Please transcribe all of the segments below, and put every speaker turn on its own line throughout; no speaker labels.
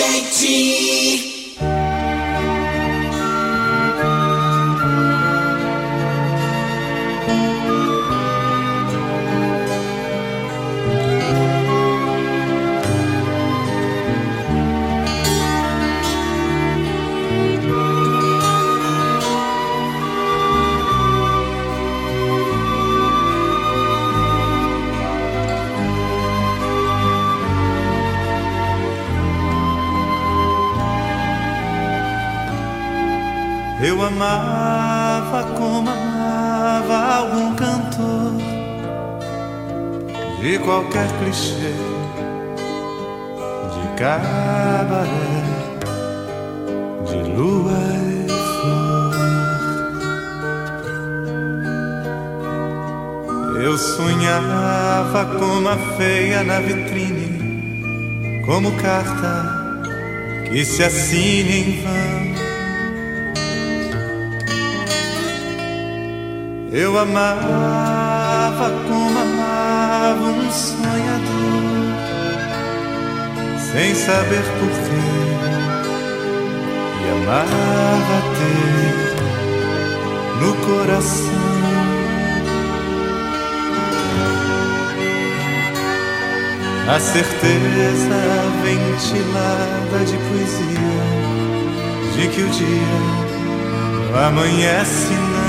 Manchete.
Eu amava como amava algum cantor de qualquer clichê, de cabaré, de lua e flor. Eu sonhava como a feia na vitrine, como carta que se assine em vão. Eu amava como amava um sonhador, sem saber porquê, e amava ter no coração a certeza ventilada de poesia de que o dia não amanhece não.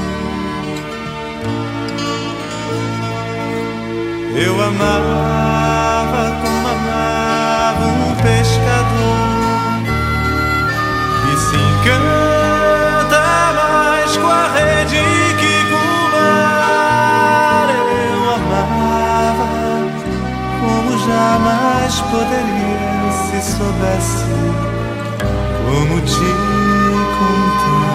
Eu amava como amava um pescador que se encanta mais com a rede que com o mar. Eu amava como jamais poderia se soubesse como te contar.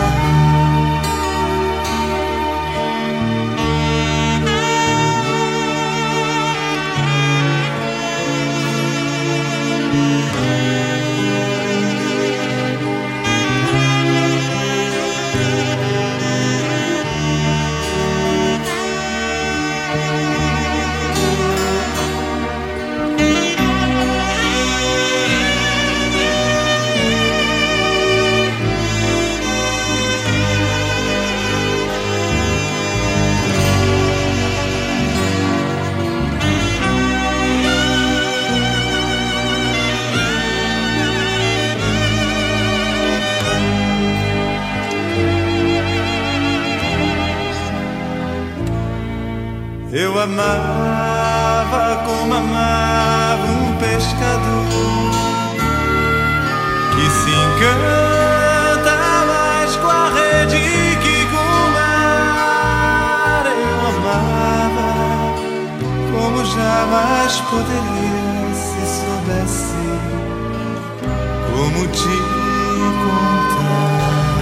Eu amava como amava um pescador que se encanta mais com a rede que com o mar. Eu amava como jamais poderia se soubesse como te contar.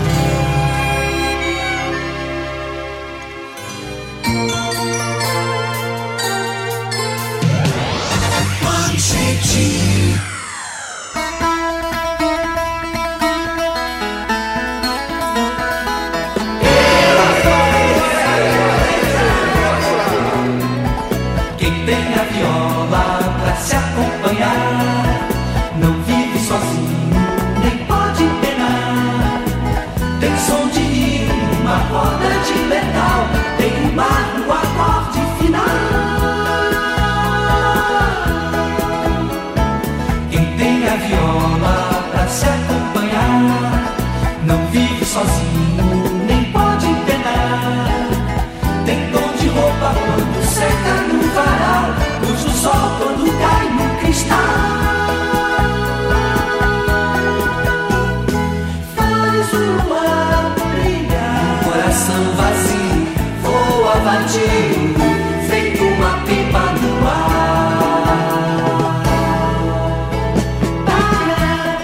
Quem tem a viola pra se acompanhar não vive sozinho, nem pode penar. Tem som de hino, uma roda de metal, tem um mar no acorde final. Quem tem a viola pra se acompanhar não vive sozinho, nem pode penar. Tem tom de roupa quando seca no varal, luz do sol quando cai no cristal. Faz o ar brilhar, um coração vazio voa vadio, feito uma pipa no ar.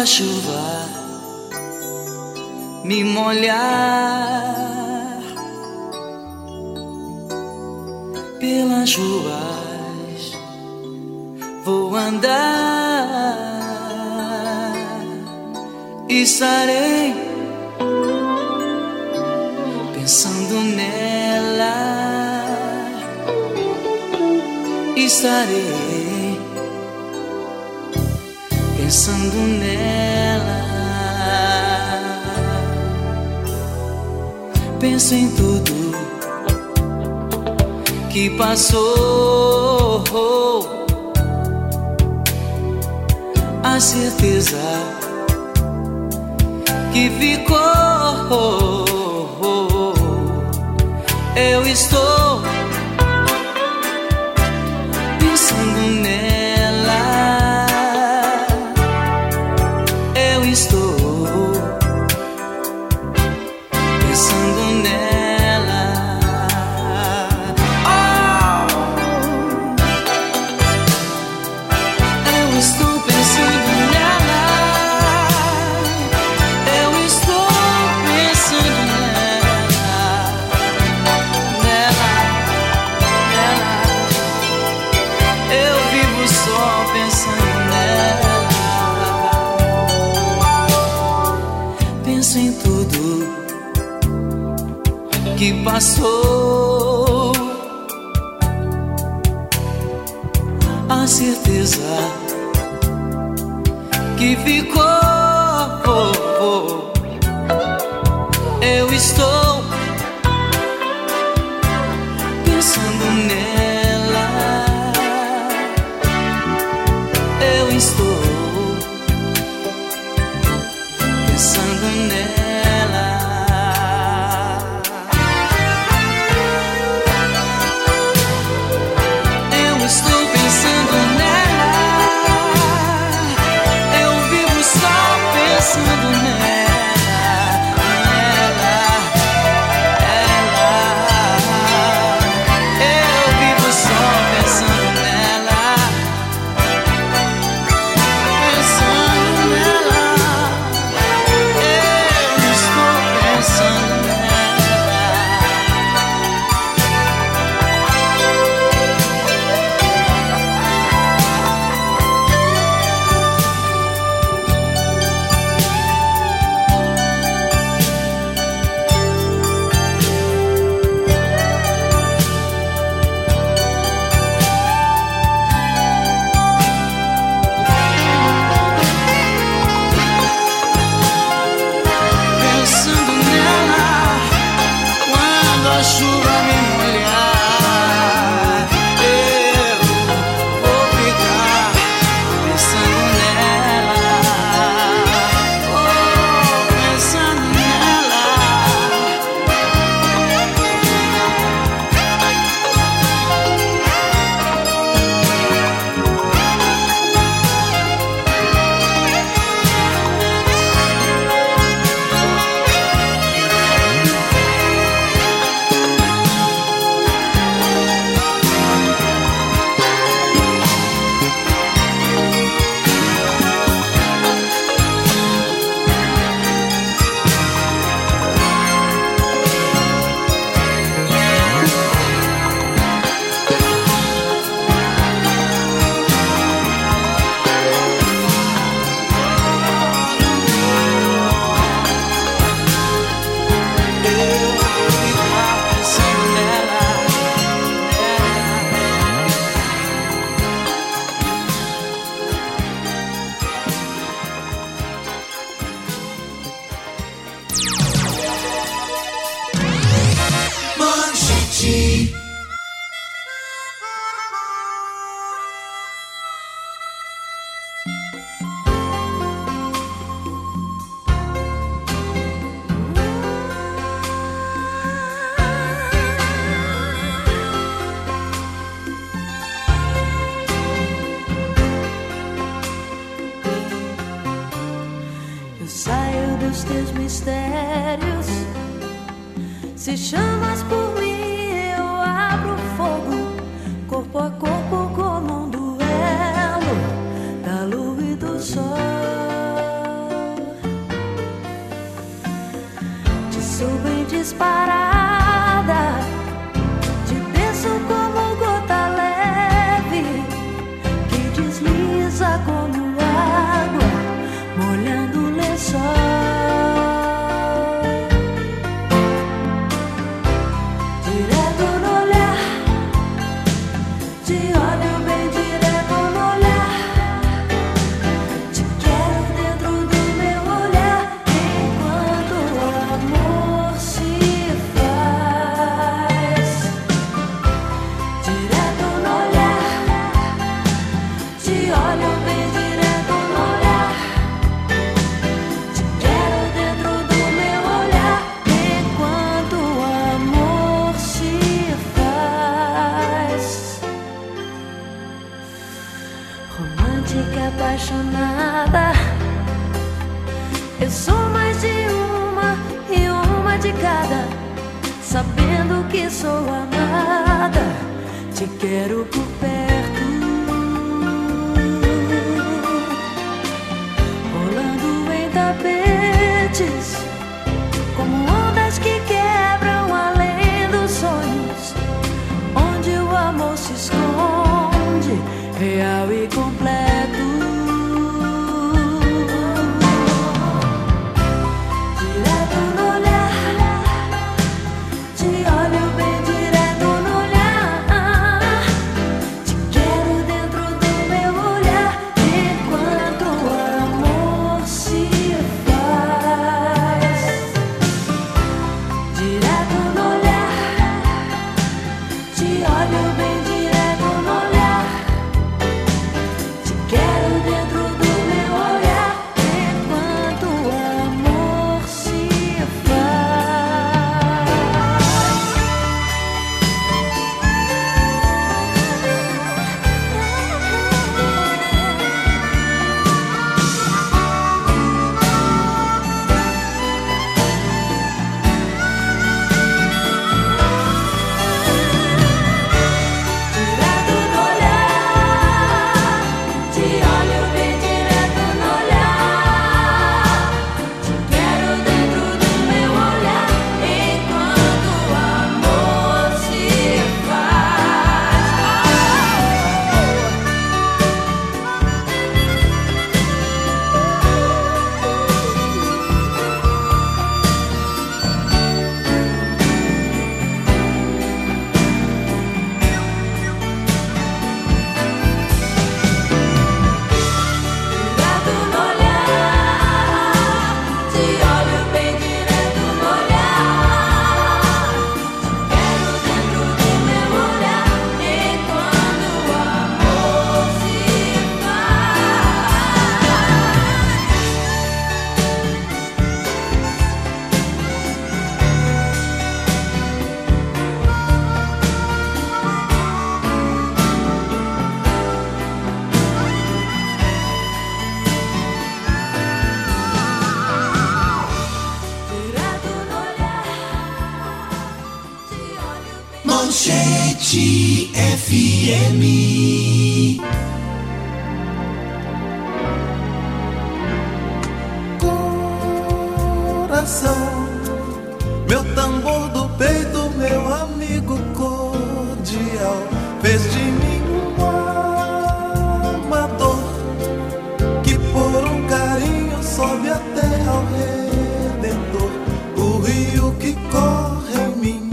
chuva me molhar, pelas ruas vou andar, estarei pensando nela, estarei pensando nela. Penso em tudo que passou, a certeza que ficou. Eu estou pensando nela, eu estou pensando nela. Oh! Eu estou pensando nela, eu estou pensando nela, eu vivo só pensando nela. Penso em tudo que passou, a certeza que ficou. Eu estou pensando nela, eu estou pensando nela. Eu estou pensando nela, eu vivo só pensando nela. Eu vivo só pensando nela, pensando nela. Eu estou pensando nela. Pensando nela, quando a chuva me molhar, eu vou ficar pensando nela, pensando nela. Manchete.
Eu saio dos teus mistérios. Se chamas por mim, eu abro fogo, corpo a corpo como um duelo da lua e do sol. olho bem direto no olhar. Te quero dentro do meu olhar, enquanto o amor se faz. Direto no olhar, te olho bem direto no olhar. Te quero dentro do meu olhar, enquanto o amor se faz. Romântica, apaixonada, eu sou mais de uma e uma de cada. Sabendo que sou amada, te quero por perto, rolando em tapetes, como ondas que quebram além dos sonhos, onde o amor se esconde, real e completo. Direto no olhar, te olho bem direto no olhar. Te quero dentro do meu olhar, enquanto o amor se faz. Direto no olhar, te olho bem direto no olhar. Te quero dentro do meu olhar, enquanto o amor se faz. Direto no olhar, te olho bem direto no olhar. Te quero dentro do meu olhar, enquanto o amor se Direto no olhar, te olho bem direto no olhar. Te quero dentro do meu olhar, enquanto o amor se Direto no olhar, te olho bem.
Manchete FM.
Coração, meu tambor do peito, meu amigo cordial, fez de mim um amador que por um carinho sobe até ao Redentor. O rio que corre em mim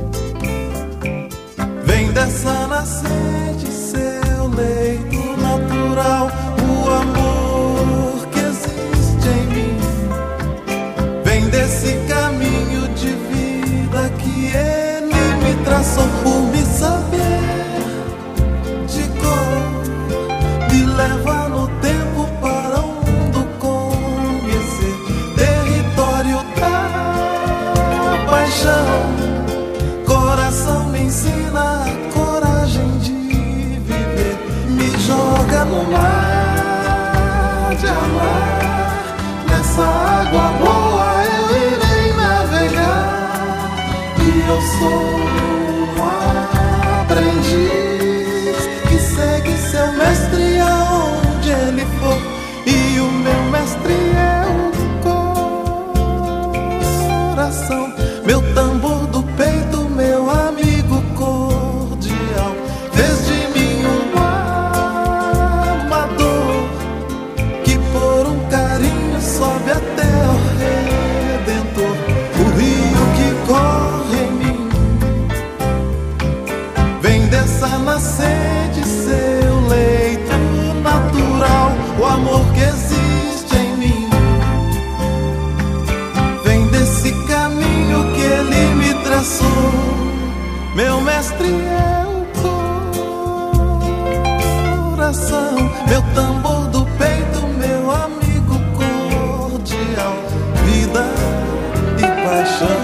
vem dessa nascente, seu leito natural. O amor que existe em mim vem desse caminho de vida que ele me traçou. Por me saber de cor, me leva no tempo para o mundo conhecer. Território da paixão, coração me ensina a coragem de viver. Me joga no mar de amar, nessa água boa eu irei navegar. E eu sou um aprendiz que segue seu mestre aonde ele for. E o meu mestre é o coração, meu tambor do peito, meu amigo cordial, fez de mim um amador que por um carinho sobe até o Redentor. O rio que corre em mim
mestre é o coração, meu tambor do peito, meu amigo cordial, vida e paixão.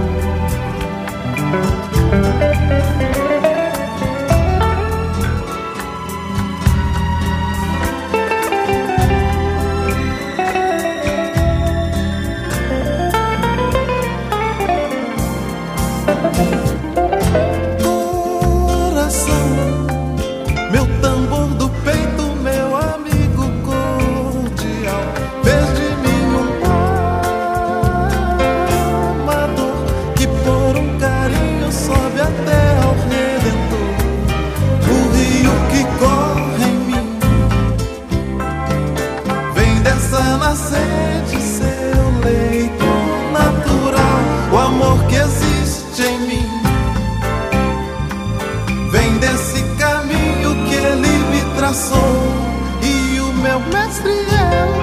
E o meu mestre é o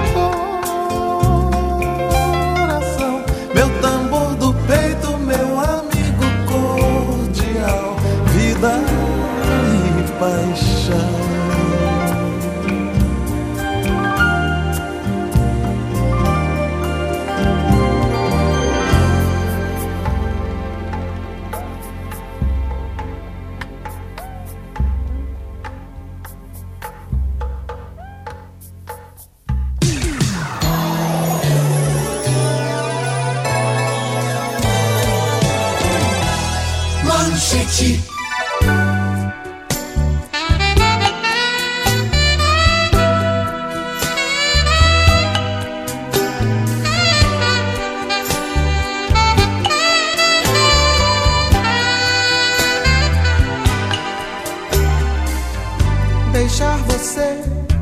coração, meu tambor do peito, meu amigo cordial, vida e paixão.
Deixar você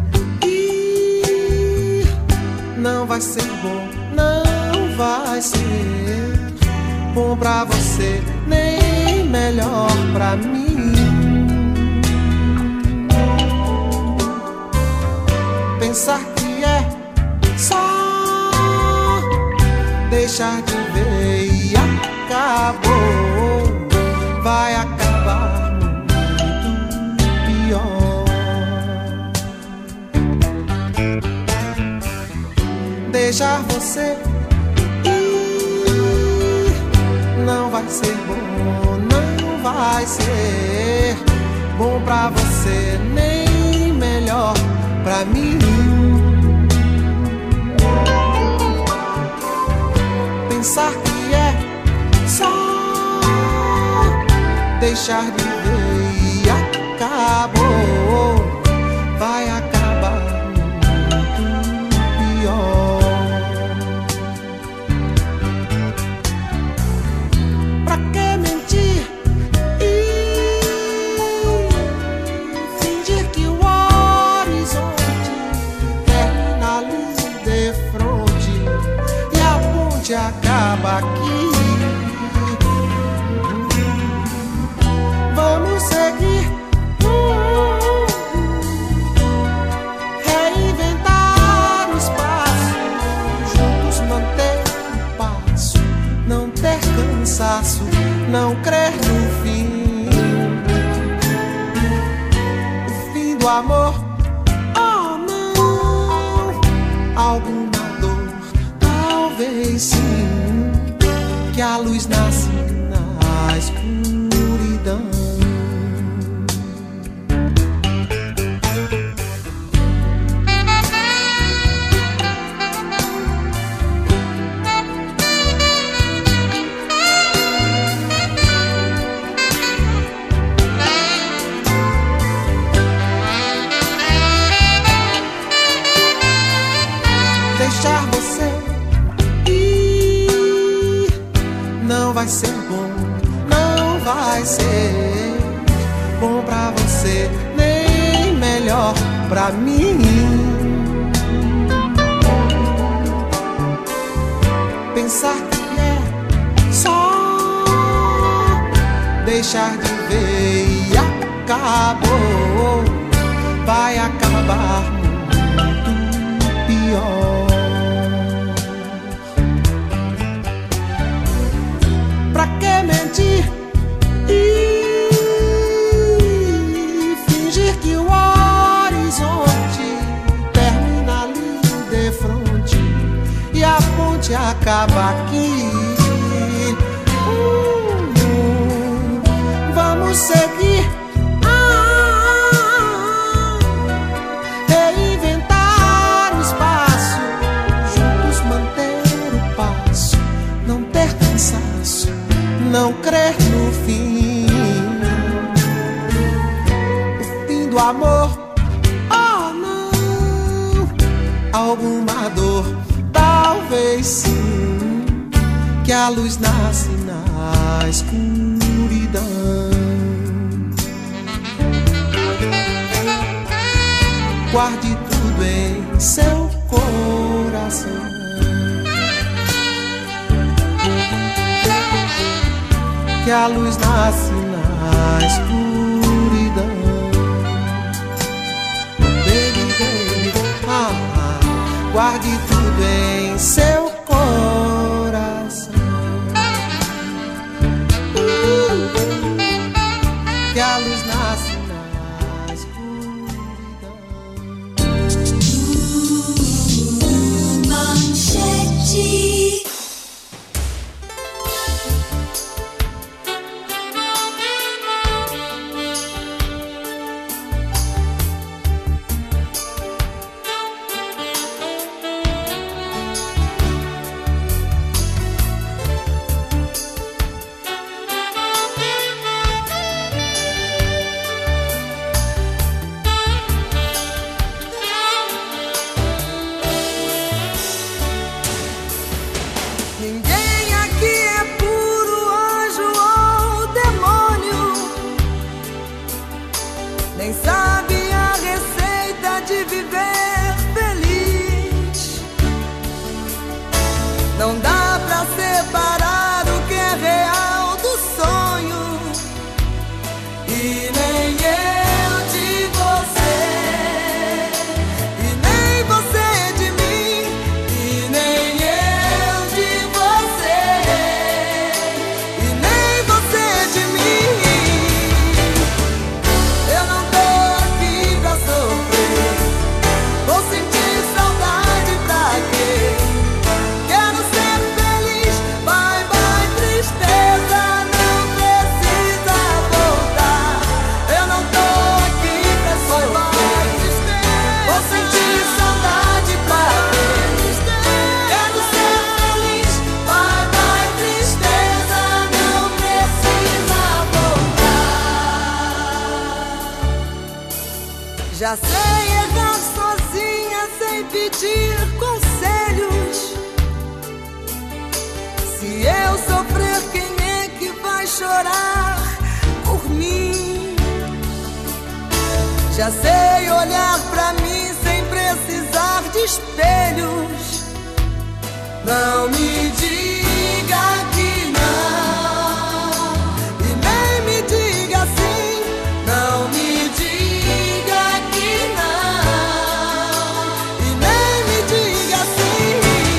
ir não vai ser bom, não vai ser bom pra você, nem melhor pra mim. Pensar que é só deixar de ver e acabou, vai acabar muito pior. Deixar você ir não vai ser bom, não vai ser bom pra você, nem melhor pra mim. Pensar que é só deixar de ver e acabou, vai acabar muito pior. Pra que mentir e fingir que o horizonte termina ali de frente e a ponte acaba aqui? Vamos seguir, reinventar o espaço, juntos manter o passo, não ter cansaço, não crer no fim. O fim do amor, oh não, alguma dor, talvez sim, que a luz nasce na escuridão. Deixar você ir não vai ser bom, não vai ser bom pra você, nem melhor pra mim. Pensar que é só deixar de ver e acabou, vai acabar muito pior. Pra que mentir e acaba aqui. Vamos seguir, reinventar o espaço, juntos manter o passo, não ter cansaço, não crer no fim. O fim do amor, oh não, alguma dor, talvez sim, que a luz nasce na escuridão. Guarde tudo em seu coração, que a luz nasce na escuridão. Baby, baby, guarde tudo em seu coração, que a luz nasce na escuridão.
Manchete.
Ninguém aqui é puro anjo ou demônio, nem sabe a receita de viver feliz. Não dá pra separar o que é real do sonho, e nem eu de você, e nem você de mim, e nem eu de você, e nem você de mim. Eu não tô aqui pra sofrer, vou sentir saudade pra quê? Quero ser feliz, bye bye tristeza, não precisa voltar. Eu não tô aqui pra sofrer, vou sentir saudade pra quê? Quero ser feliz, bye bye tristeza, não precisa voltar. Já sei errar sozinha sem pedir conselhos. Se eu sofrer, quem é que vai chorar por mim? Já sei olhar pra mim sem precisar de espelhos. Não me diga que não, e nem me diga sim. Não me diga que não, e nem me diga sim.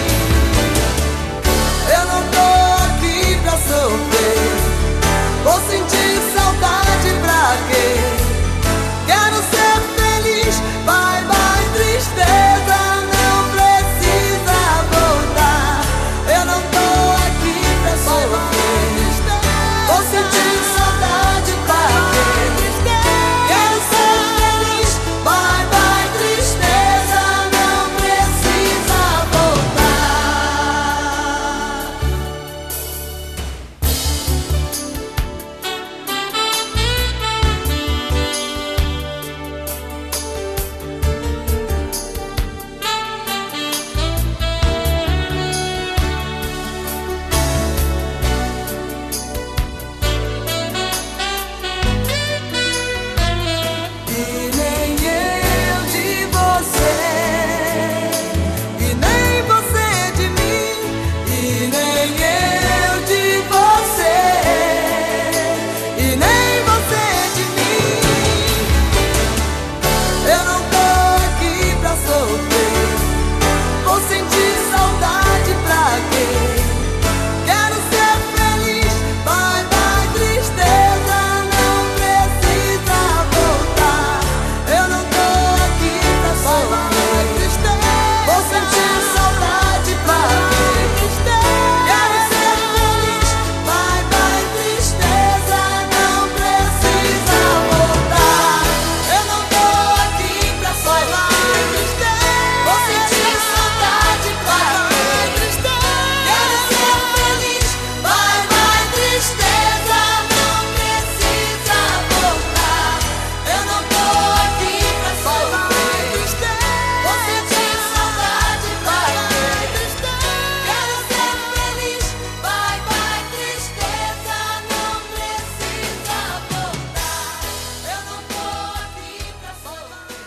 Eu não tô aqui pra sofrer, vou sentir saudade pra quê? Quero ser feliz, bye bye tristeza, não precisa voltar. Eu não tô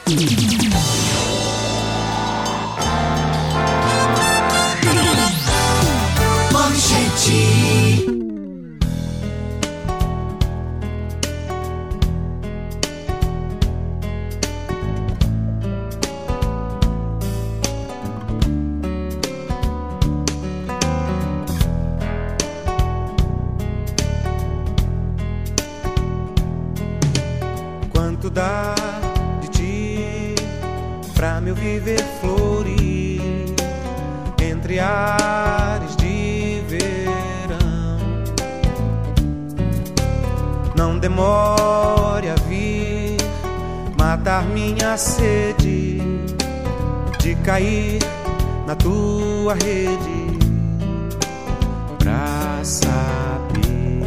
Quanto dá de ti pra meu viver florir entre ares de verão? Não demore a vir matar minha sede de cair na tua rede pra saber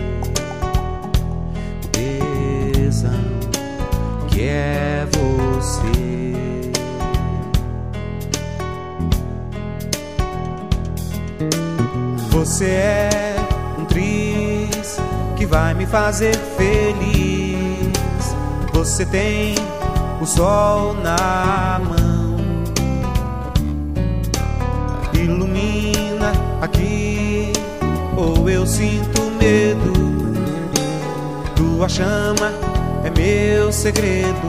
o tesão que é você. Você é um triz que vai me fazer feliz. Você tem o sol na mão, ilumina aqui, ou eu sinto medo. Tua chama é meu segredo,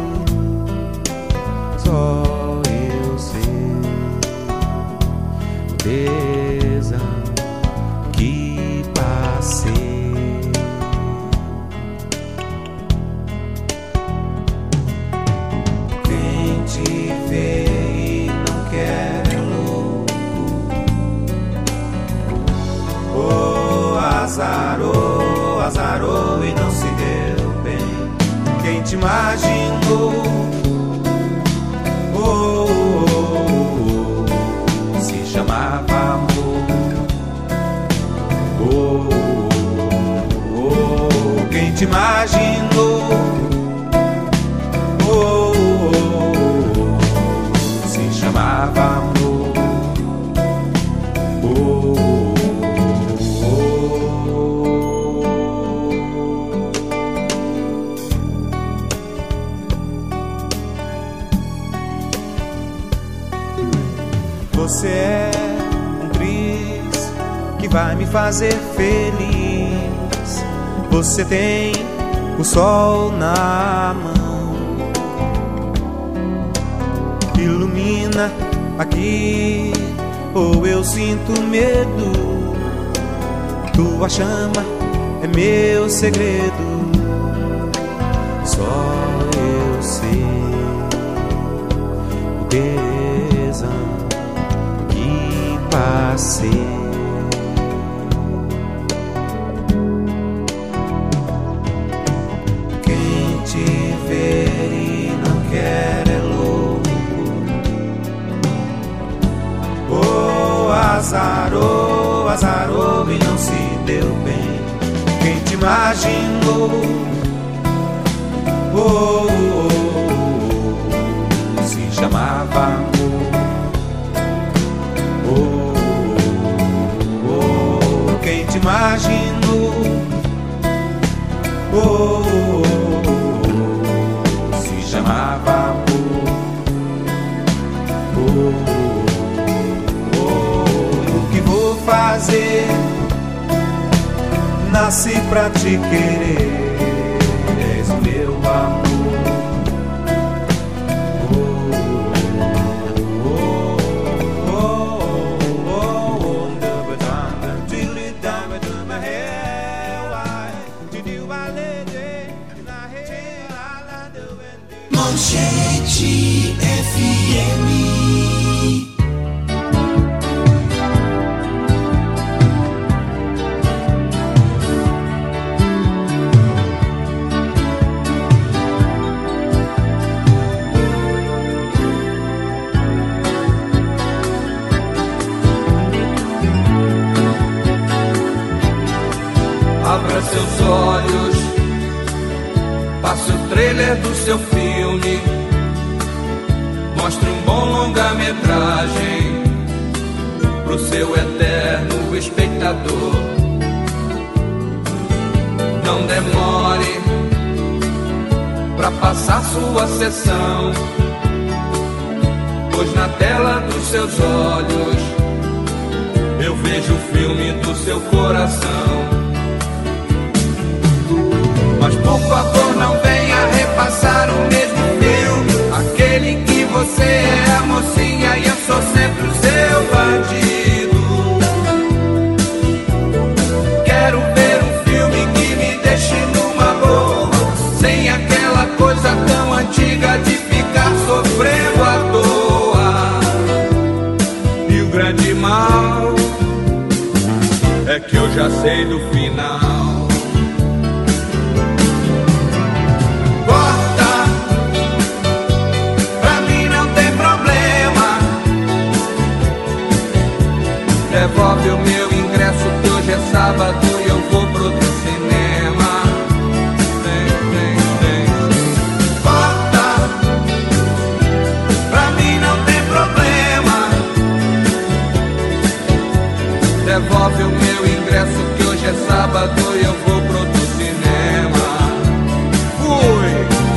só eu sei o tesão que passei. Quem te vê e não quer é louco. Oh, azarou e não se deu bem. Quem te imaginou, se chamava amor. Quem te imaginou, se chamava amor. Você é um triz que vai me fazer feliz. Você tem o sol na mão, ilumina aqui, ou eu sinto medo. Tua chama é meu segredo, só eu sei o tesão que passei. Quem te vê e não quer é louco. Oh, azarou e não se deu bem. Quem te imaginou, se chamava amor. Quem te imaginou, se chamava amor. O que vou fazer? Nasci pra te querer, és o meu amor.
Manchete FM.
Abra seus olhos, passe o trailer do seu filme, mostre um bom longa-metragem pro seu eterno espectador. Não demore pra passar sua sessão, pois na tela dos seus olhos eu vejo o filme do seu coração. Mas por favor não venha repassar o mesmo filme, aquele que você é a mocinha e eu sou sempre o seu bandido. Quero ver um filme que me deixe numa boa, sem aquela coisa tão antiga de ficar sofrendo à toa. E o grande mal é que eu já sei do final. Corta, pra mim não tem problema. Devolve o meu ingresso que hoje é sábado e eu vou pro outro cinema. Corta, pra mim não tem problema. Devolve o meu ingresso que hoje é sábado e eu vou pro outro cinema. Fui!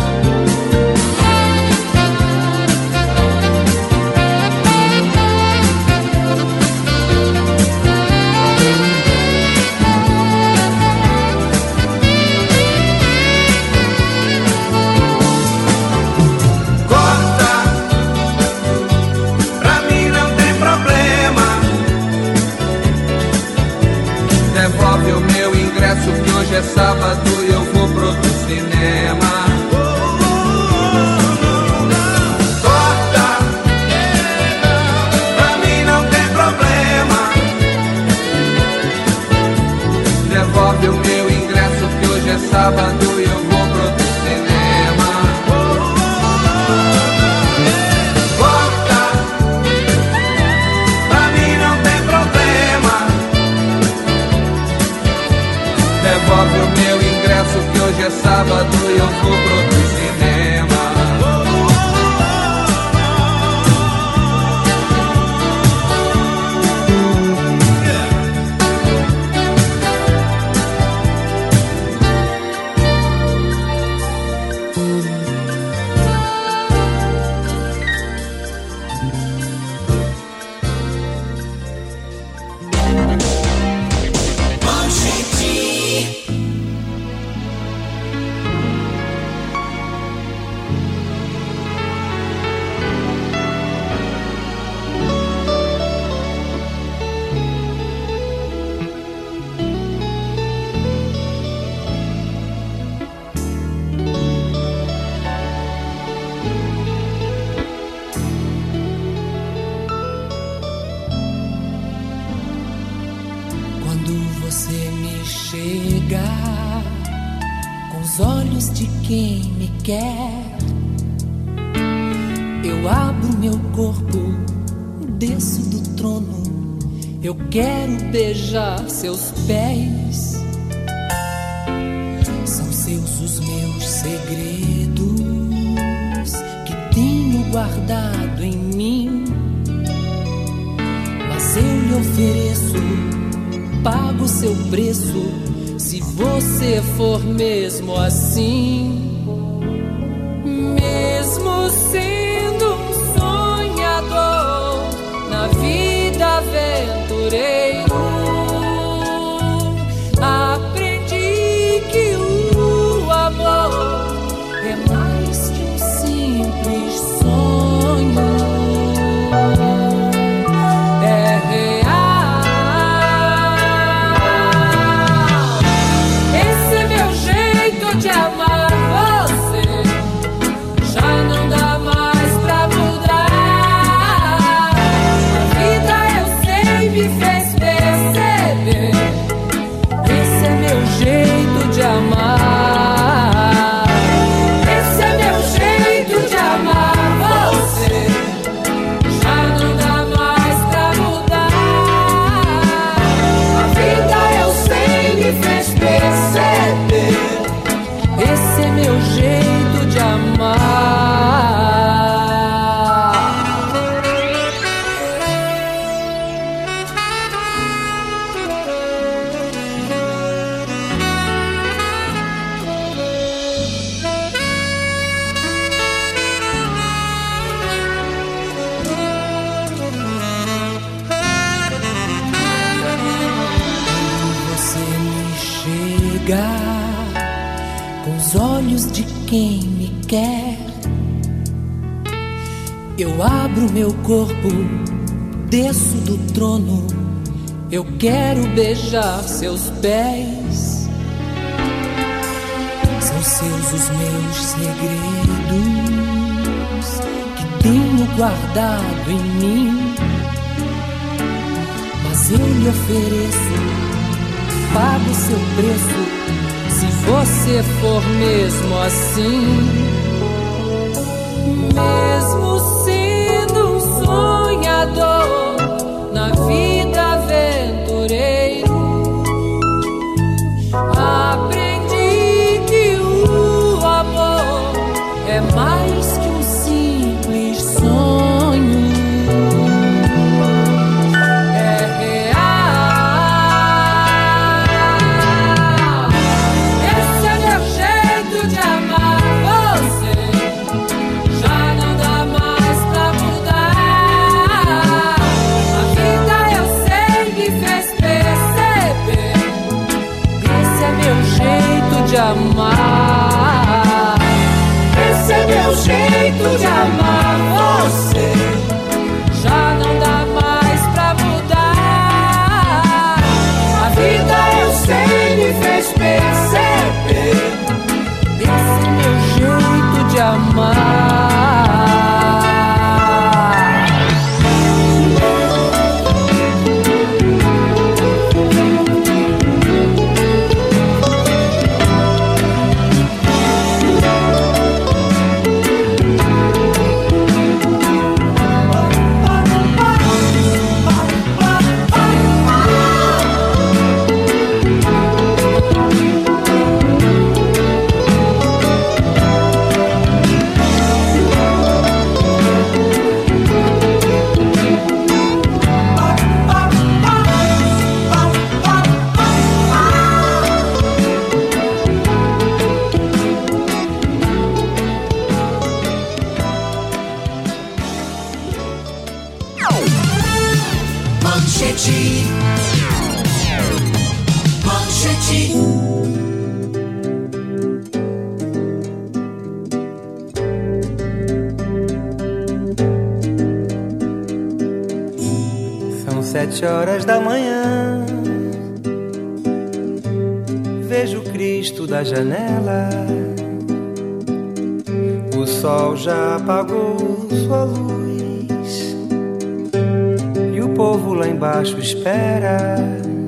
Corta, pra mim não tem problema. Devolve o meu ingresso que hoje é sábado e eu vou pro outro cinema. Corta, pra mim não tem problema. Devolve o meu ingresso que hoje é sábado e eu vou pro outro cinema. Corta, pra mim não tem problema. Devolve o meu ingresso que hoje é sábado e eu vou pro outro cinema.
Quando você me chega com os olhos de quem me quer, eu abro meu corpo, desço do trono. Eu quero beijar seus pés. São seus os meus segredos que tenho guardado em mim. Mas eu lhe ofereço, pago seu preço, se você for mesmo assim. Mesmo sendo um sonhador, na vida aventureiro, aprendi que o amor é mais que um simples sonho. É real. Esse é meu jeito de amar você. Já não dá mais.
olhos de quem me quer. Eu abro meu corpo, desço do trono. Eu quero beijar seus pés. São seus os meus segredos que tenho guardado em mim. Mas eu lhe ofereço, pago seu preço, se você for mesmo assim. Mesmo sendo um sonhador, na vida aventureiro, aprendi que o amor é mais que um simples sonho. De amar, esse é meu jeito de amar você. Já não dá mais pra mudar. A vida eu sei me fez perceber. Esse é meu jeito de amar.
São 7h da manhã, vejo Cristo da janela. O sol já apagou sua luz e o povo lá embaixo espera.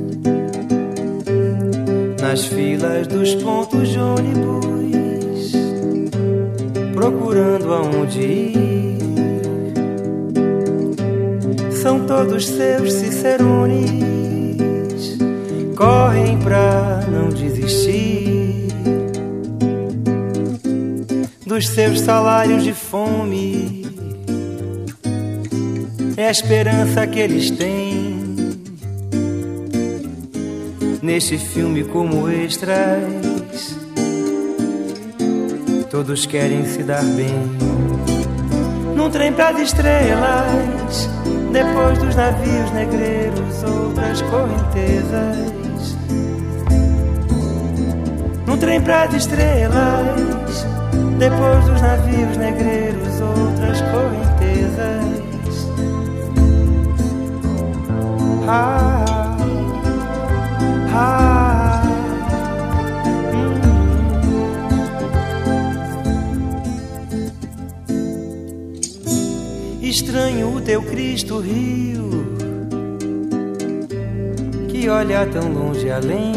Nas filas dos pontos de ônibus, procurando aonde ir. São todos seus cicerones, correm pra não desistir dos seus salários de fome. É a esperança que eles têm neste filme como extras. Todos querem se dar bem num trem pras estrelas. Depois dos navios negreiros, outras correntezas. Num trem pras estrelas. Depois dos navios negreiros, outras correntezas. Ah, ah, Estranho o teu Cristo Rio, que olha tão longe além,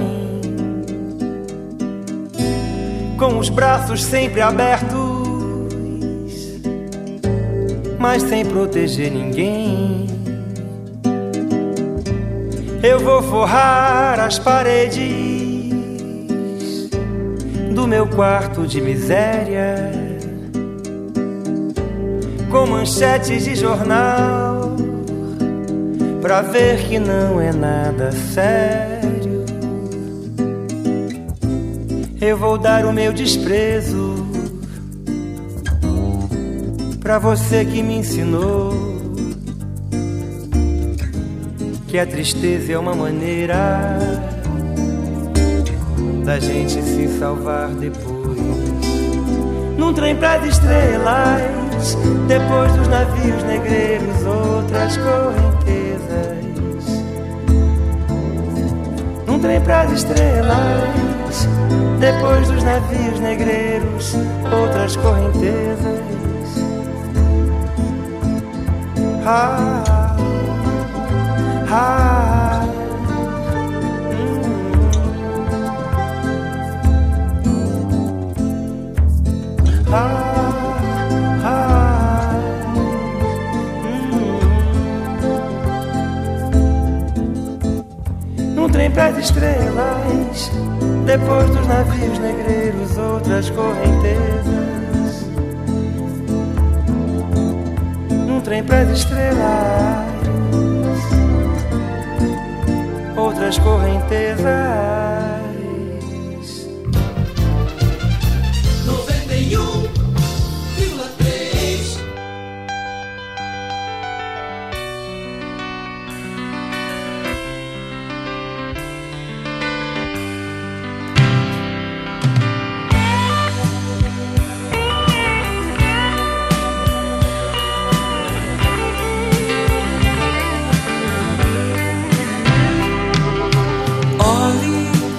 com os braços sempre abertos, mas sem proteger ninguém. Eu vou forrar as paredes do meu quarto de miséria com manchetes de jornal, pra ver que não é nada sério. Eu vou dar o meu desprezo pra você que me ensinou que a tristeza é uma maneira da gente se salvar depois. num trem pras estrelas, depois dos navios negreiros, outras correntezas. Num trem pras estrelas, depois dos navios negreiros, outras correntezas. Ah, ah, Num trem pras estrelas, depois dos navios negreiros, outras correntezas. Num trem pras estrelas, outras correntezas.
91,3.
Olhe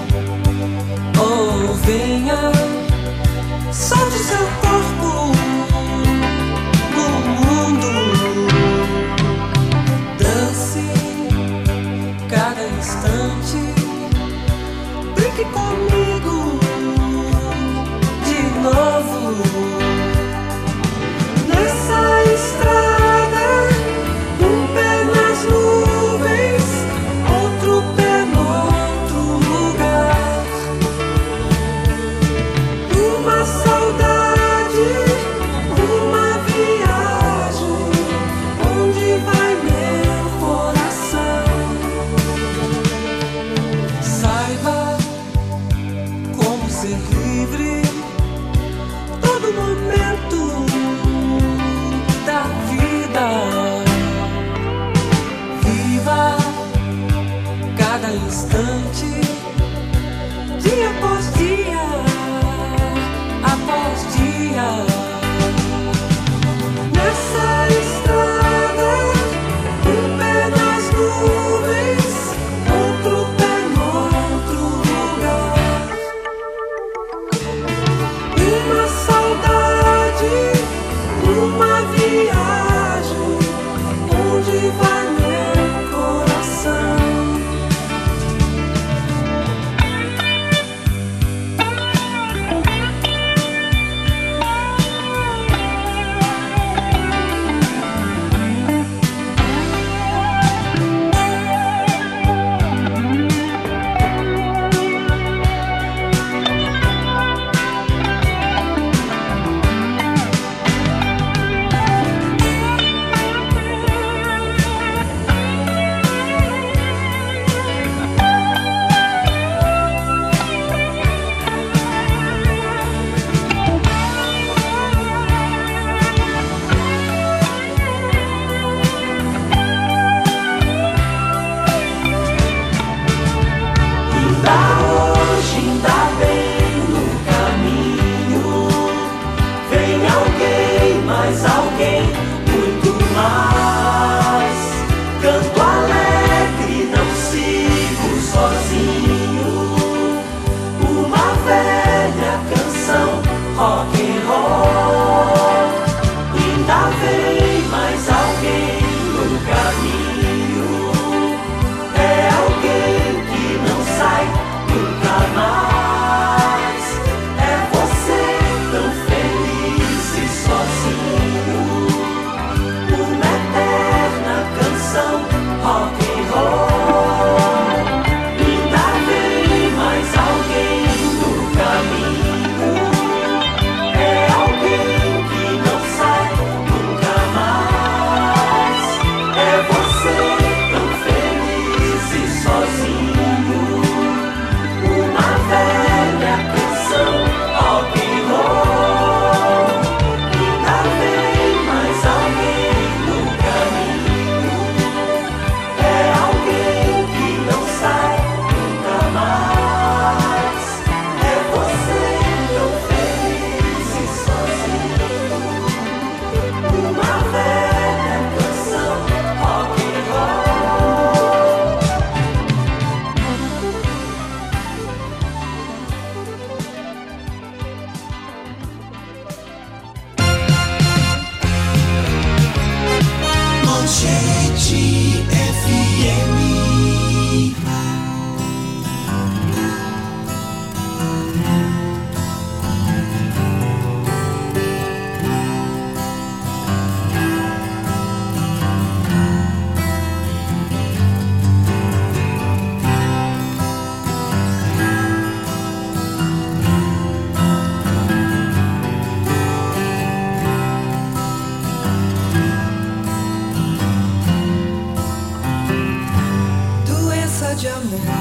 de amor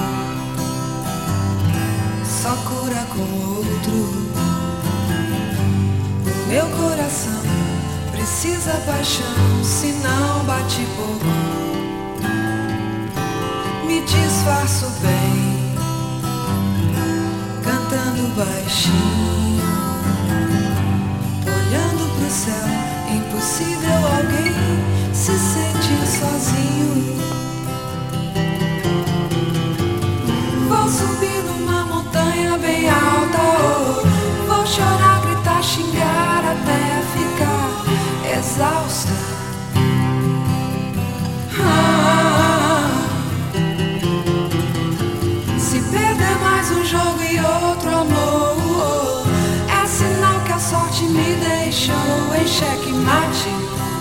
só cura com outro. O meu coração precisa paixão, senão bate pouco. Me disfarço bem, cantando baixinho, olhando pro céu. Impossível alguém se sentir sozinho. Vou subir numa montanha bem alta, oh. Vou chorar, gritar, xingar até ficar exausta. Se perder mais um jogo e outro amor, é sinal que a sorte me deixou em xeque-mate.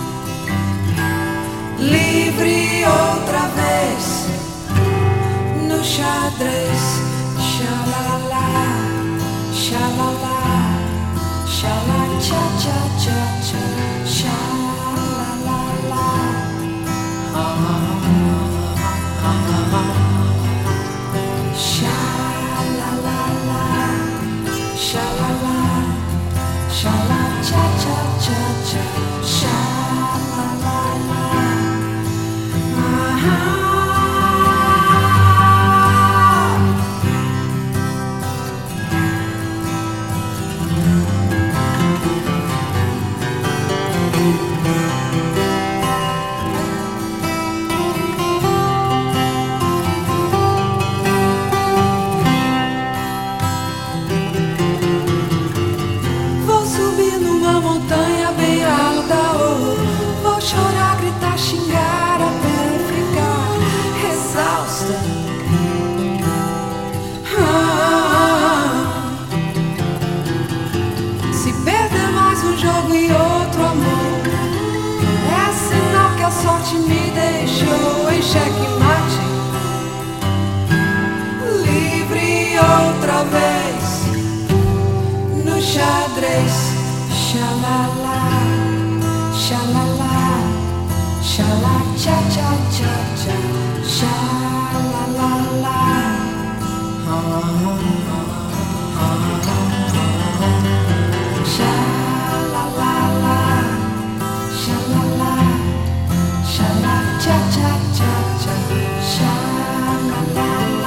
Livre outra vez no xadrez. Xalala, xalala, xalala, tcha tcha tcha tcha, xalala, xalala, xalala, xalala, tcha tcha tcha tcha, xalala. Vou subir numa montanha bem alta, oh. Vou chorar, gritar, xingar até ficar exausta. Se perder mais um jogo e outro amor, é sinal que a sorte me deixou em xeque-mate. Livre outra vez no xadrez. Xalala, xalala, xalala, tcha tcha tcha tcha, xalala. Xalala, xalala, xalala, tcha tcha tcha tcha, xalala.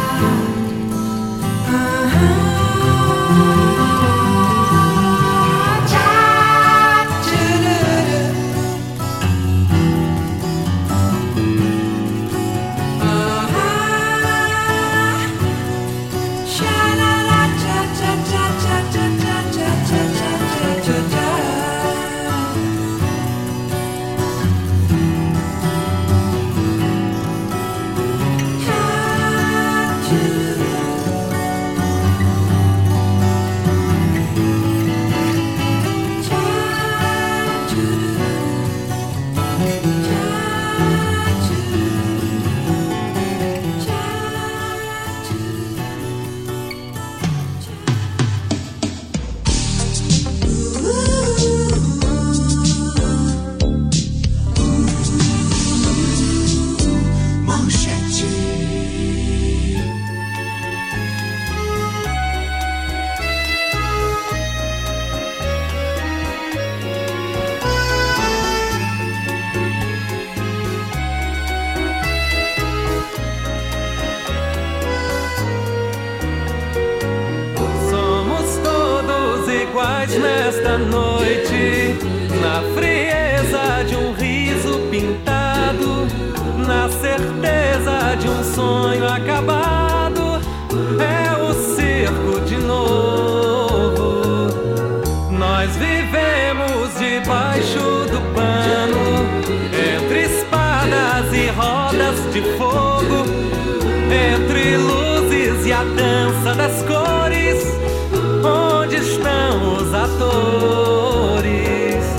Nesta noite, na frieza de um riso pintado, na certeza de um sonho acabado, é o circo de novo. Nós vivemos debaixo do pano, entre espadas e rodas de fogo, entre luzes e a dança das cores. Onde estão os atores?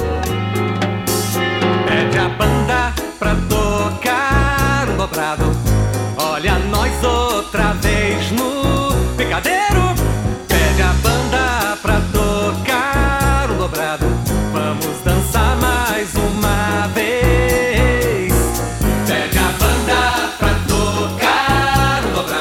Pede a banda pra tocar um dobrado. Olha nós outra vez no picadeiro. Pede a banda pra tocar um dobrado. Vamos dançar mais uma vez. Pede a banda pra tocar um dobrado.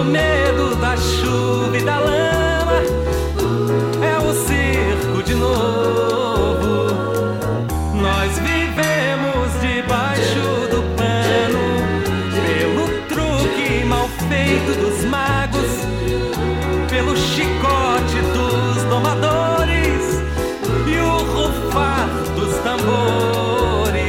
do medo da chuva e da lama, é o circo de novo. Nós vivemos debaixo do pano, pelo truque mal feito dos magos, pelo chicote dos domadores e o rufar dos tambores.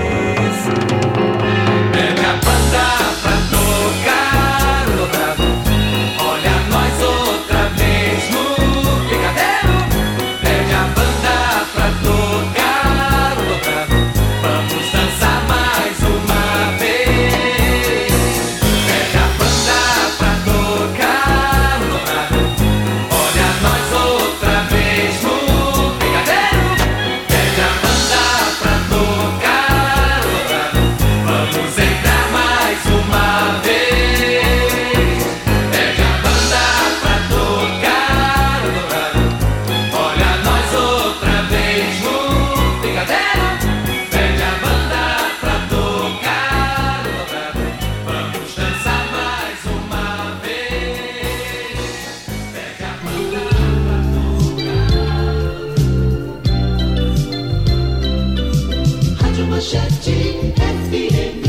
Pega a banda pra tocar o dobrado, olha nós outra vez no picadeiro. Pega a banda pra tocar o dobrado, vamos dançar mais uma vez. Pega a banda pra tocar o dobrado, olha nós outra vez no picadeiro. Pega a banda pra tocar o dobrado, vamos entrar mais uma vez. Pega a banda pra tocar o dobrado, olha nós outra vez no picadeiro. Pega a banda pra tocar o dobrado, vamos dançar mais uma vez. Pega a banda pra tocar. Rádio Manchete FM.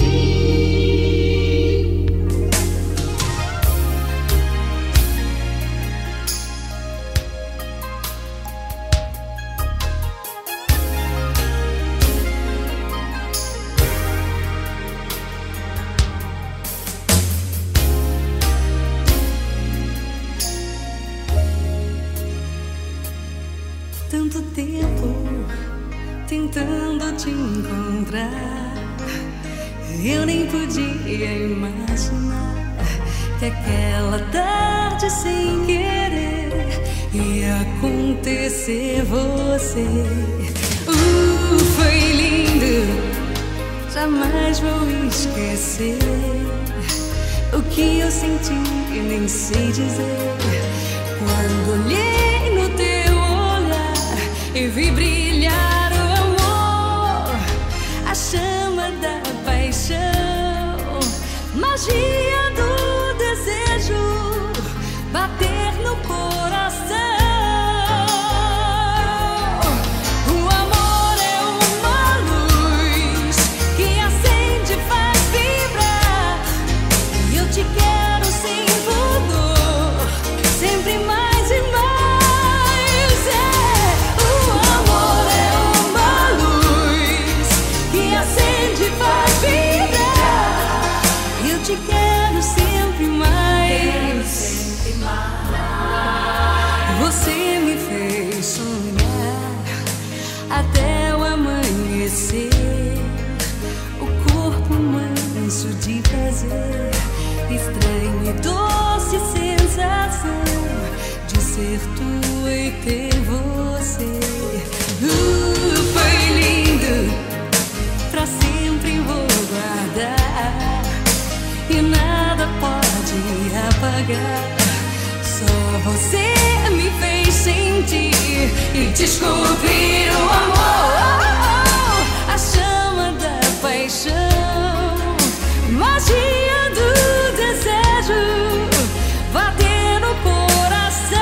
Tanto tempo tentando te encontrar, eu nem podia imaginar que aquela tarde sem querer ia acontecer você. Foi lindo, jamais vou esquecer o que eu senti e nem sei dizer quando olhei no teu olhar e vi brilhar o amor, a chama da paixão, magia do desejo bater no coração. O amor é uma luz que acende e faz vibrar, e eu te quero sem pudor, sempre mais e mais. O amor é uma luz que acende e faz vibrar, e eu te quero sempre mais. Você me fez sonhar até o amanhecer, o corpo manso de prazer, estranha e doce sensação de ser tua e ter você. Foi lindo, pra sempre vou guardar, e nada pode apagar. Só você me fez sentir e descobrir o amor, a chama da paixão, magia do desejo bater no coração.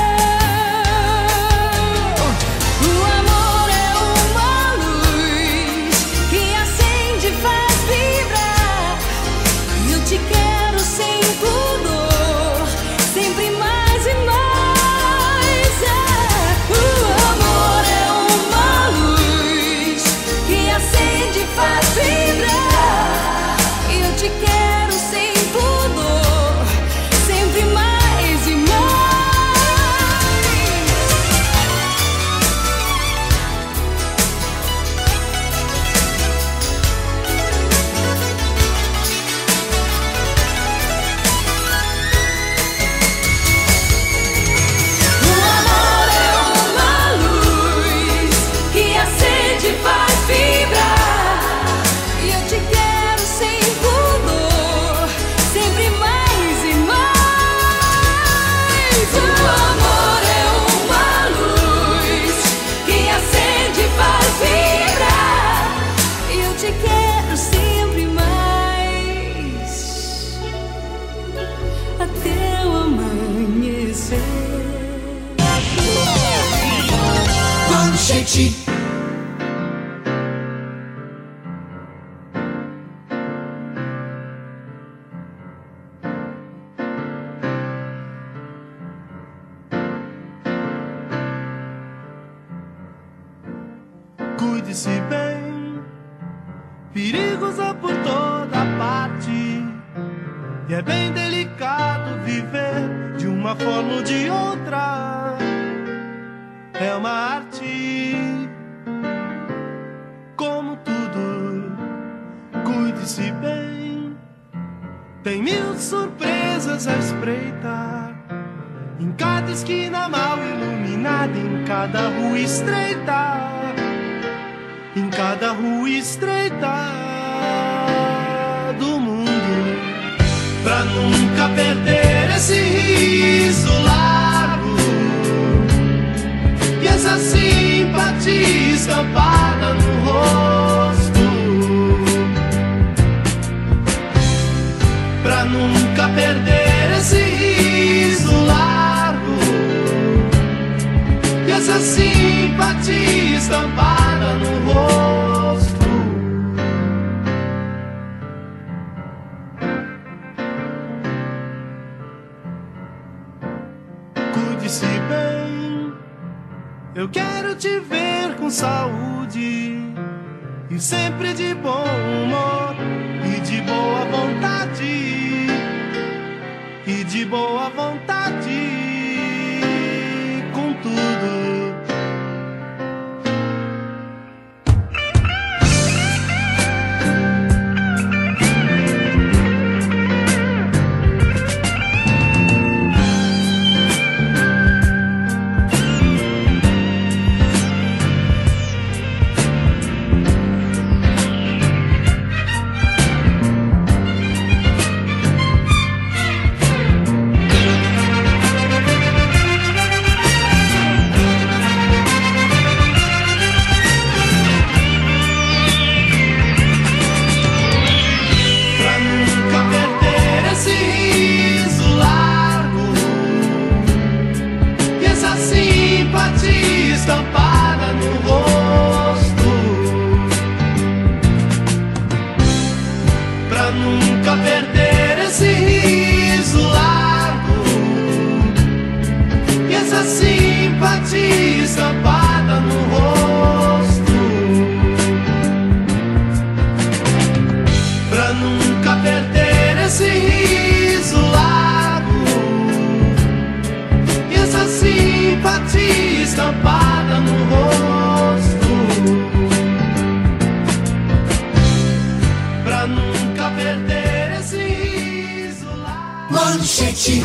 O amor é uma luz que acende e faz vibrar, e eu te quero sem pudor, sempre mais e mais. O amor é uma luz
Manchete.
Cuide-se bem, perigos há por toda parte, e é bem delicado viver de uma forma ou de outra. É uma arte, como tudo. Cuide-se bem, tem mil surpresas a espreitar, em cada esquina mal iluminada, em cada rua estreita, em cada rua estreita do mundo, pra nunca perder esse riso largo e essa simpatia estampada no rosto, pra nunca perder esse riso largo e essa simpatia estampada no rosto. Cuide-se bem, eu quero te ver com saúde e sempre de bom humor e de boa vontade, e de boa vontade com tudo. Estampada no rosto, pra nunca perder esse riso largo e essa simpatia estampada no rosto, pra nunca perder esse riso largo e essa simpatia estampada no rosto, pra nunca perder esse riso lá.
Manchete.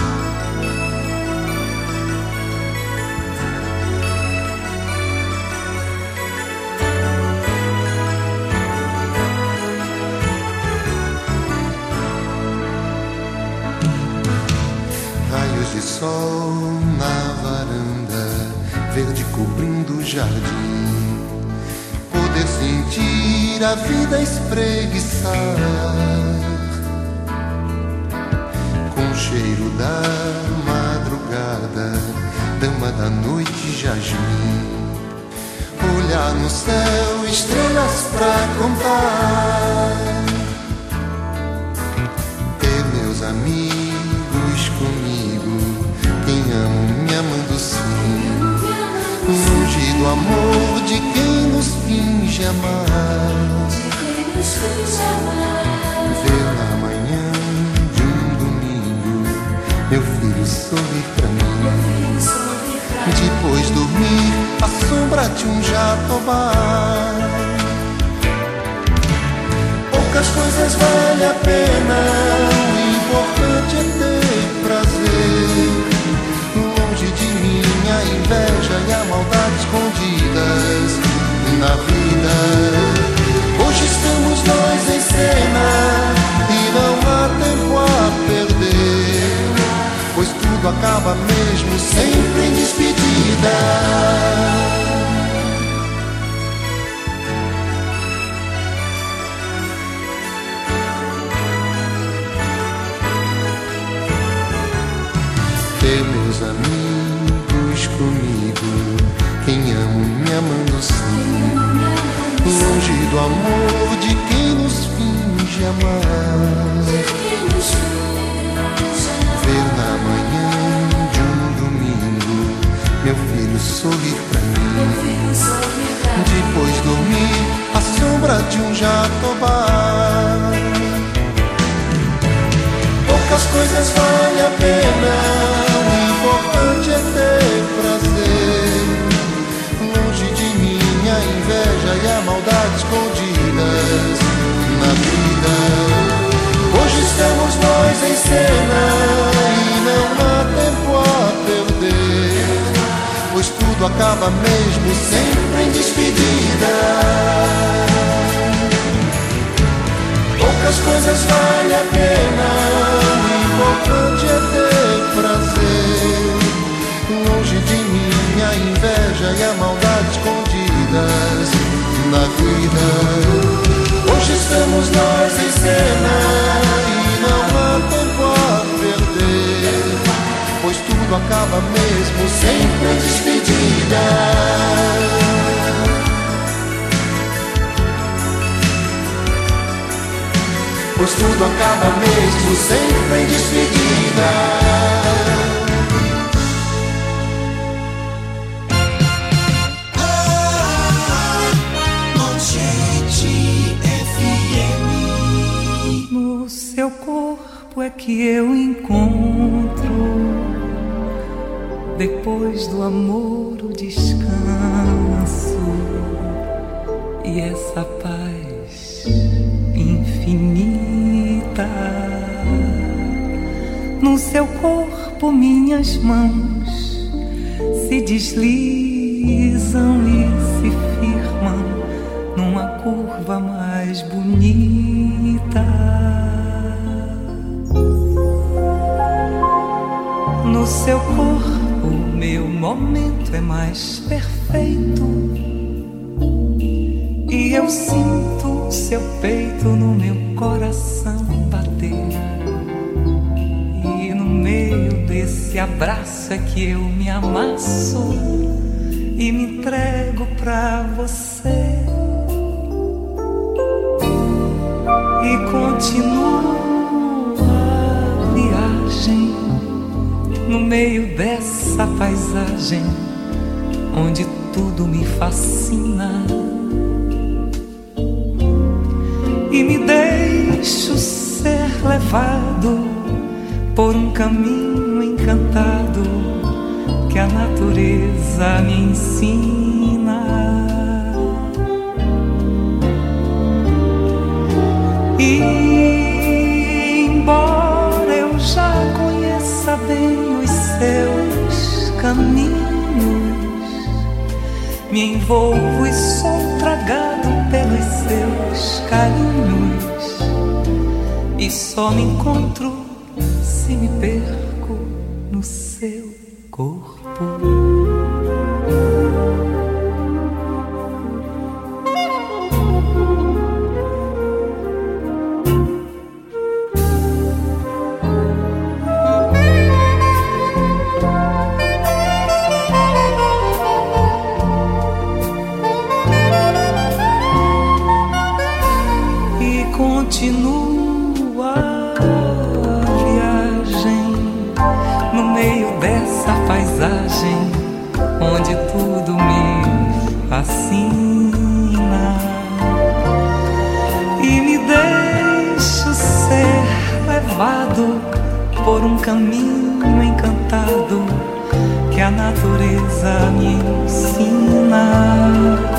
Raios de sol na varanda, verde cobrindo o jardim, poder sentir a vida espreguiçar, com o cheiro da madrugada, dama da noite jasmim, olhar no céu, estrelas pra contar, ter meus amigos comigo, quem amo me amando sim, longe do amor de quem nos finge amar, ver na manhã de um domingo meu filho sorrir pra mim, depois dormir à sombra de um jatobá. Poucas coisas vale a pena, o importante é ter prazer, longe de mim a inveja e a maldade escondidas na vida. Hoje estamos nós em cena e não há tempo a perder, pois tudo acaba mesmo sempre em despedida. Ter meus amigos comigo, quem amo me amando menos longe do amor de quem nos finge amar. Ver na manhã de um domingo meu filho sorrir pra mim. Depois dormir à sombra de um jatobá. Poucas coisas valem a pena, o importante é ter prazer. Longe de mim a inveja e a maldade escondidas na vida. Hoje estamos nós em cena e não há tempo a perder, pois tudo acaba mesmo sempre em despedida. Poucas coisas valem a pena, o importante é ter prazer. Longe de mim a inveja e a maldade escondidas na vida. Hoje estamos nós em cena e não há tempo a perder, pois tudo acaba mesmo sempre em despedida. Pois tudo acaba mesmo sempre em despedida.
No seu corpo é que eu encontro, depois do amor, o descanso e essa paz infinita. No seu corpo minhas mãos se deslizam e se firmam numa curva mais bonita. No seu corpo meu momento é mais perfeito e eu sinto seu peito no meu coração bater. E no meio desse abraço é que eu me amasso e me entrego pra você. E continua a viagem no meio dessa paisagem onde tudo me fascina. E me deixo ser levado por um caminho encantado que a natureza me ensina. E embora eu já conheça bem os seus caminhos, me envolvo e sou tragado pelos seus carinhos. E só me encontro se me perco no seu corpo. Continua a viagem no meio dessa paisagem onde tudo me fascina. E me deixo ser levado por um caminho encantado que a natureza me ensina.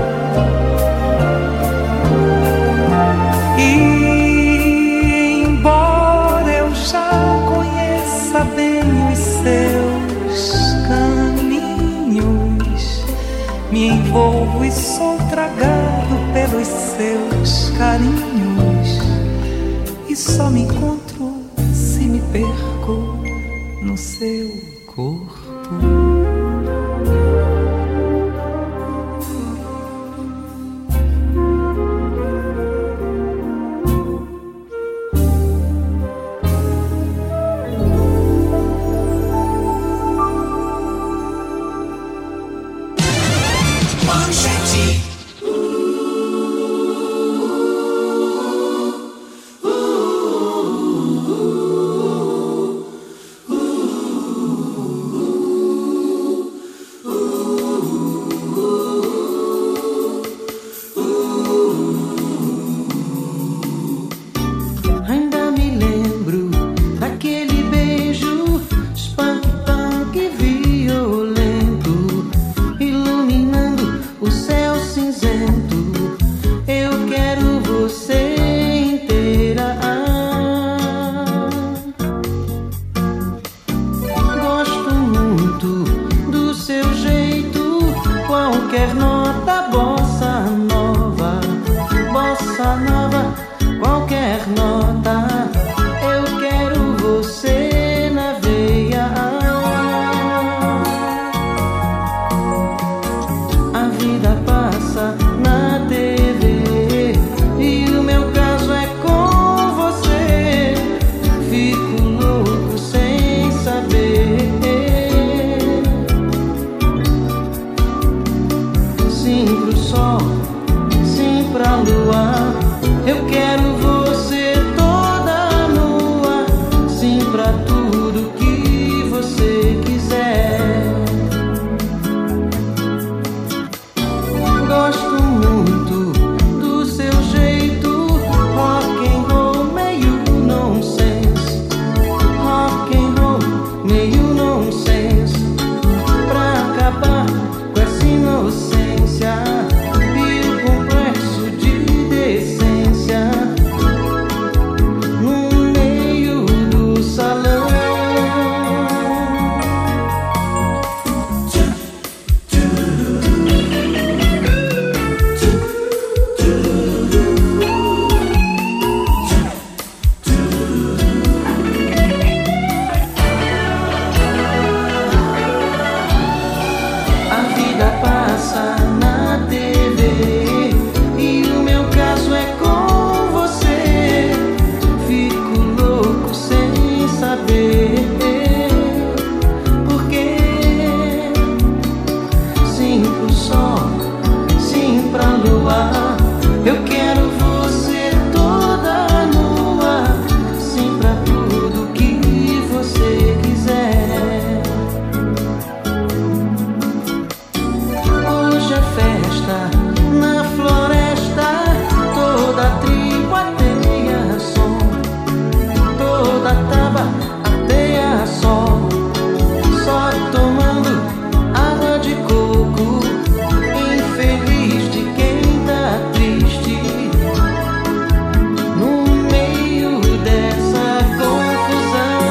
E embora eu já conheça bem os seus caminhos, me envolvo e sou tragado pelos seus carinhos. E só me encontro se me perco no seu corpo.
Manchete.
qualquer nota, bossa nova, qualquer nota. Eu quero você na veia. A vida passa na TV e o meu caso é com você. Fico louco sem saber. Sim pro sol, sim pra lua. Eu quero você toda nua. Sim pra tudo que você quiser. Gosto muito do seu jeito, rock and roll meio nonsense, rock and roll meio nonsense, pra acabar com essa inocência e o complexo de decência no meio do salão. A vida passa na TV e o meu caso é com você. Fico louco sem saber por quê. Sim pro sol, sim pra lua. Eu quero você toda nua. Sim pra tudo que você quiser. Hoje é festa na floresta, toda tribo ateia som, toda taba ateia sol, só tomando água de coco, infeliz de quem tá triste, no meio dessa confusão.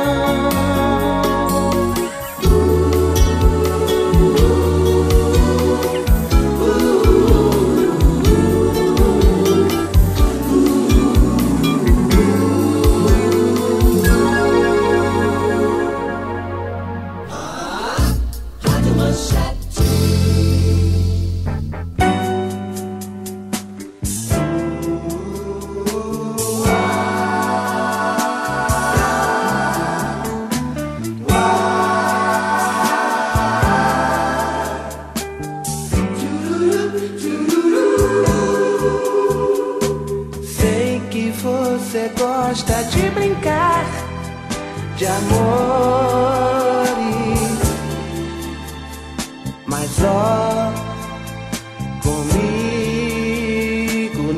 Sei que você gosta de brincar de amores, mas ó, comigo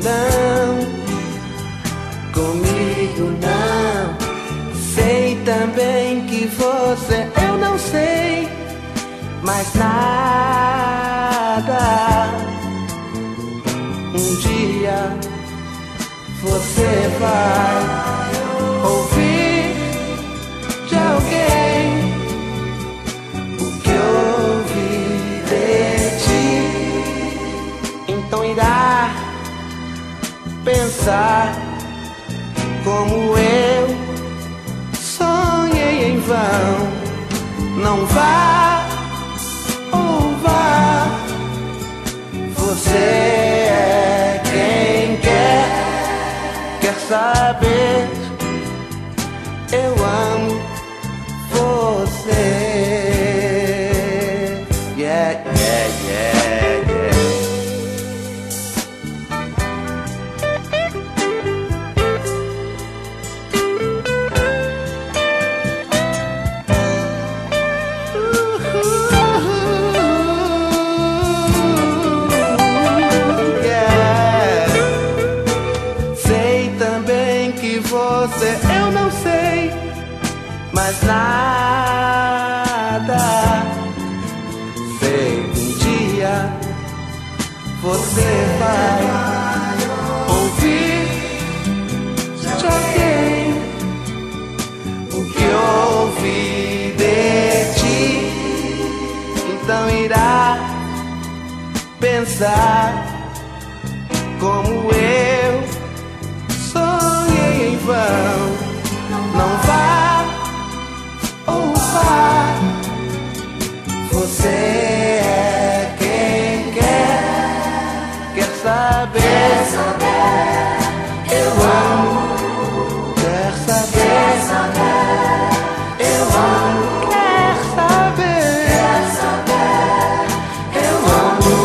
não. Sei também que você, eu não sei mais nada. Um dia você vai ouvir de alguém o que ouvi de ti. Então irá pensar como eu sonhei em vão. Não vá ou vá, você é quem quer saber. Eu amo você. Yeah, yeah, yeah, yeah. Yeah. Sei também que você, eu não sei mais nada. Sei que um dia você vai ouvir de alguém o que ouvi de ti. Então irá
pensar como eu sonhei em vão. Não vá ou vá, você é quem quer saber. Eu amo, quer saber. Eu amo, quer saber. Eu amo,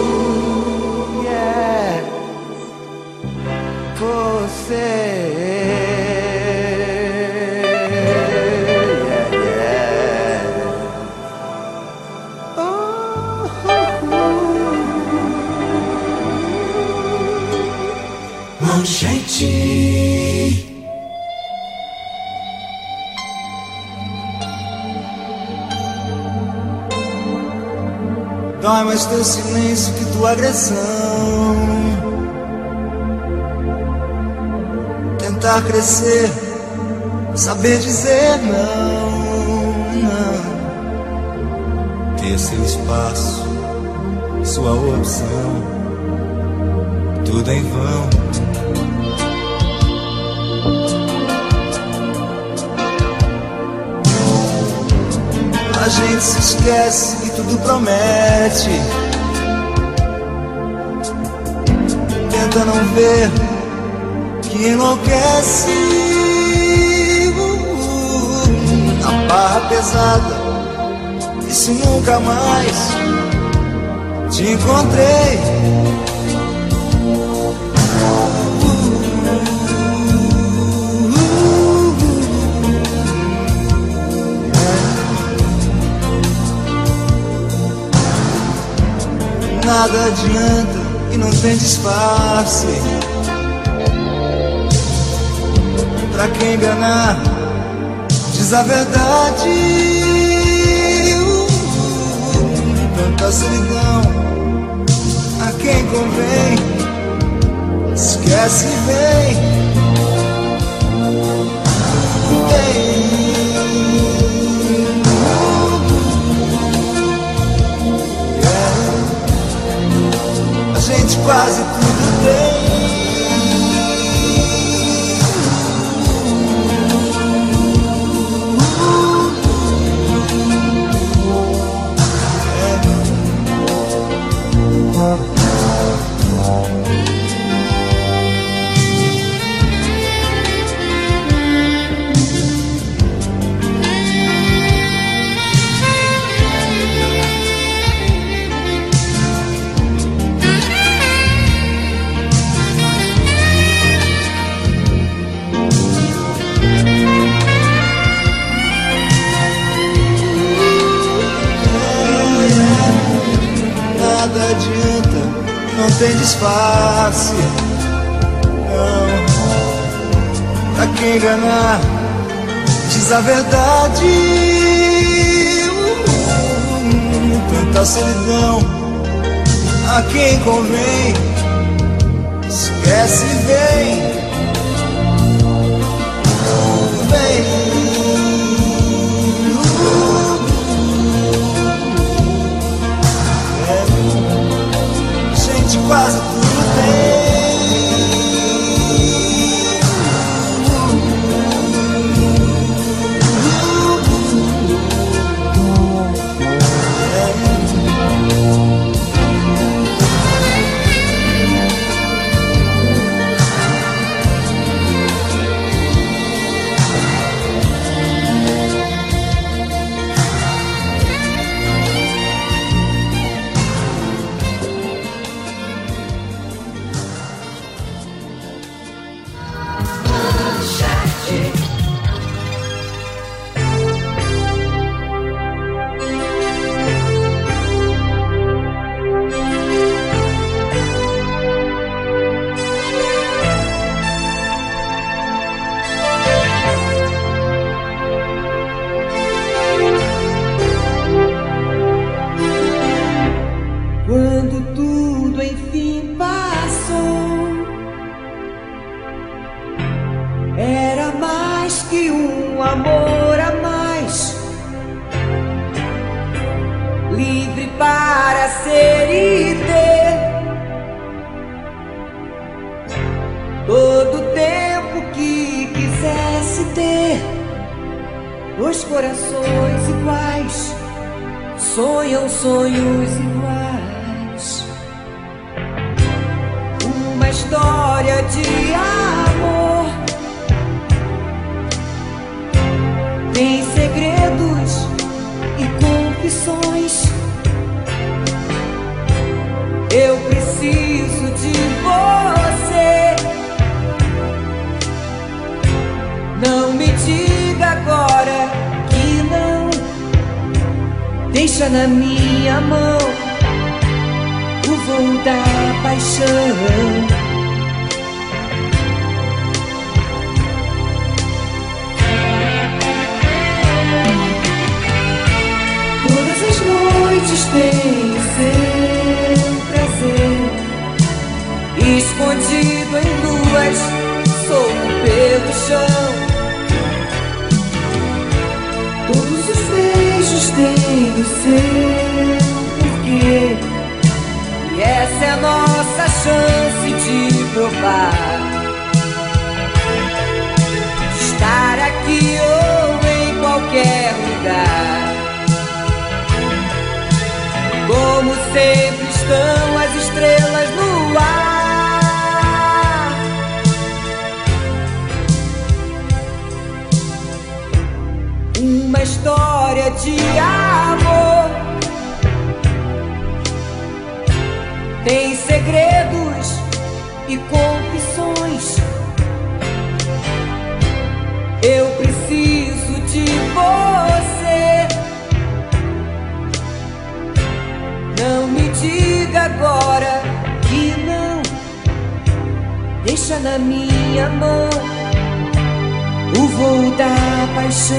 yeah, você.
Gente,
dói mais teu silêncio que tua agressão. Tentar crescer, saber dizer não, não. Ter seu espaço, sua opção, tudo em vão. A gente se esquece e tudo promete. Tenta não ver que enlouquece. A barra pesada, e se nunca mais te encontrei. Nada adianta e não tem disfarce. Pra quem enganar, diz a verdade. Tanta solidão, a quem convém, esquece e vem. A gente quase tudo tem. Nada adianta, não tem disfarce. Não, pra quem enganar, diz a verdade. Tanta solidão, a quem convém, esquece e vem. Quase tudo tem.
Os corações iguais sonham sonhos iguais. Uma história de amor tem segredos e confissões. Eu preciso de você. Não me diga agora que não. Deixa na minha mão o voo da paixão. Todas as noites têm o seu prazer, escondido em luas, solto pelo chão. Todos os beijos têm o seu porquê, e essa é a nossa chance de provar, de estar aqui ou em qualquer lugar. Como sempre estão as estrelas no ar. Uma história de amor tem segredos e confissões. Eu preciso de você. Não me diga agora que não. Deixa na minha mão o voo da paixão.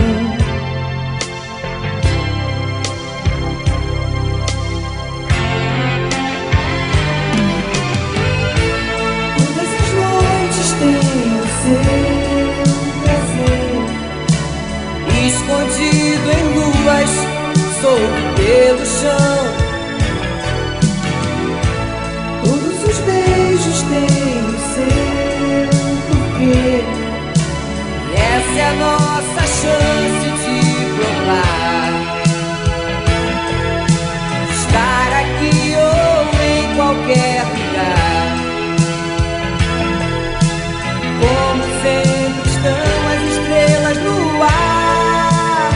Todas as noites têm o seu prazer, escondido em luas, solto pelo chão. Todos os beijos têm o seu porquê, e essa é a nossa chance de provar, de estar aqui ou em qualquer lugar. Como sempre estão as estrelas no ar.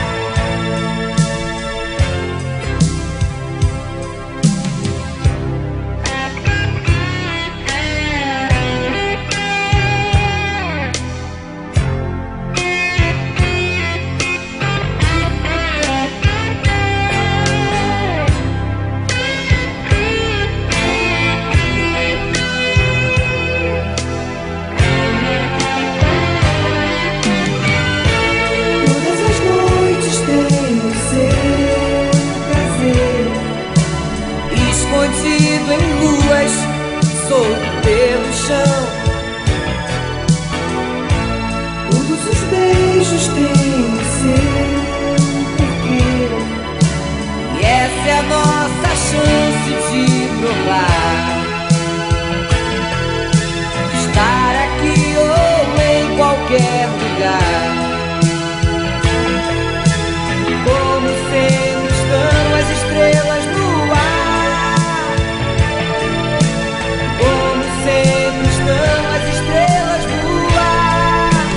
Escondido em luas, solto pelo chão. Todos os beijos têm o seu porquê, e essa é a nossa chance de provar, de estar aqui ou em qualquer lugar. Como sempre estão as estrelas no ar. Como sempre estão as estrelas no ar.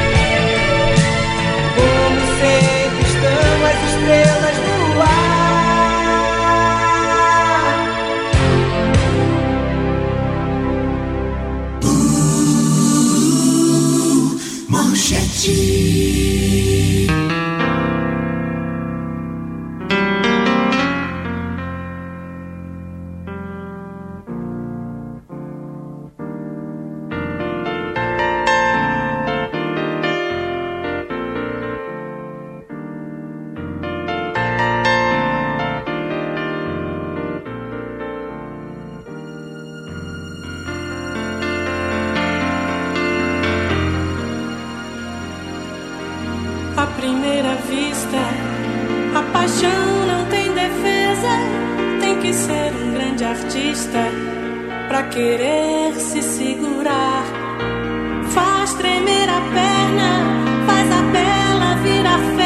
Como sempre estão as estrelas no ar. Manchete.
À primeira vista, a paixão não tem defesa. Tem que ser um grande artista pra querer se segurar. Faz tremer a perna, faz a bela virar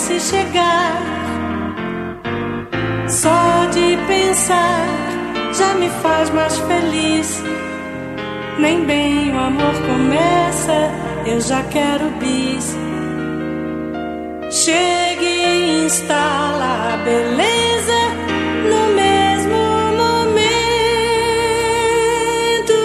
se chegar. Só de pensar já me faz mais feliz. Nem bem o amor começa, eu já quero bis. Chegue e instala a beleza no mesmo momento.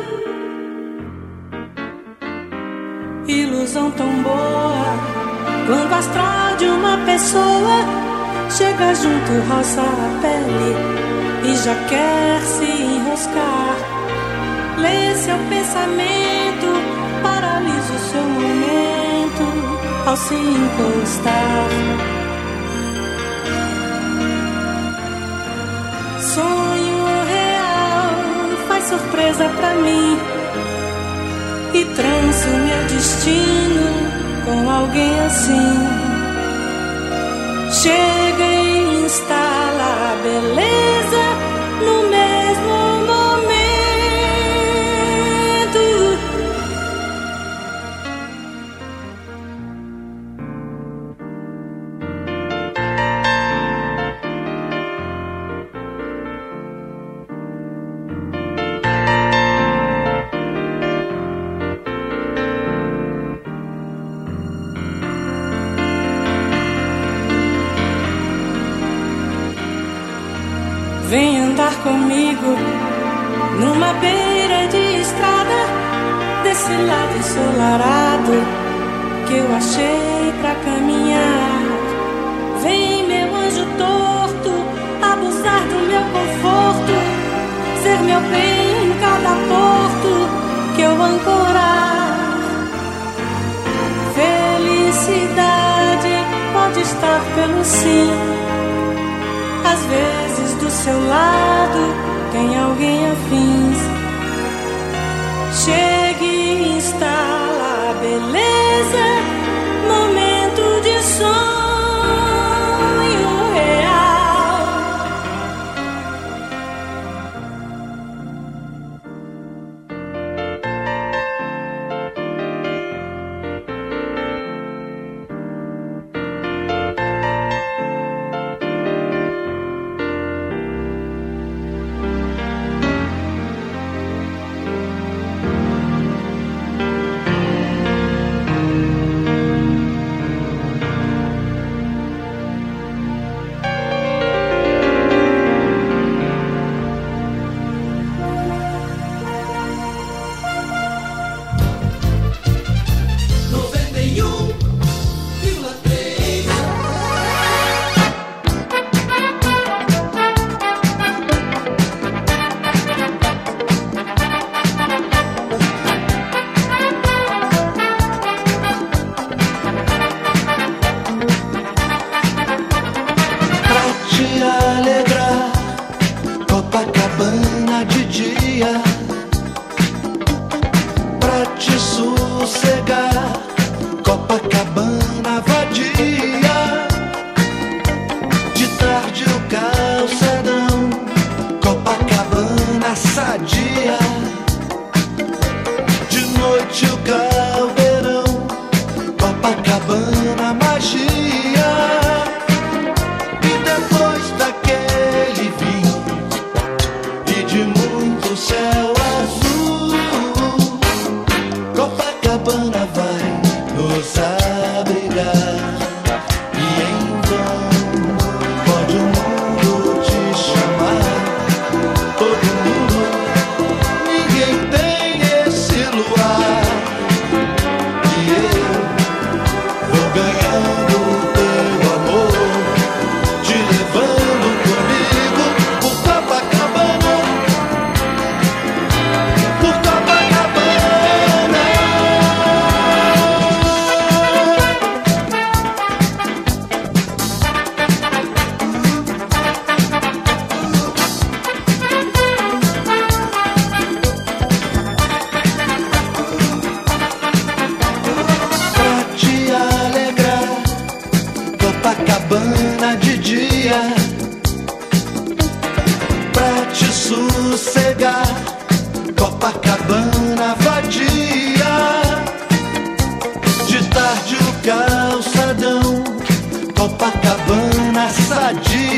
Ilusão tão boa, quando o astral de uma pessoa chega junto, roça a pele e já quer se enroscar. Lê seu pensamento, paralisa o seu momento ao se encostar. Sonho real faz surpresa pra mim e tranço meu destino com alguém assim. Chega e instala a beleza no mesmo momento. Vem andar comigo numa beira de estrada, desse lado ensolarado que eu achei pra caminhar. Vem, meu anjo torto, abusar do meu conforto, ser meu bem em cada porto que eu ancorar. Felicidade pode estar pelo sim. Às vezes do seu lado tem alguém afins. Chegue e instala a beleza, momento de sonho real.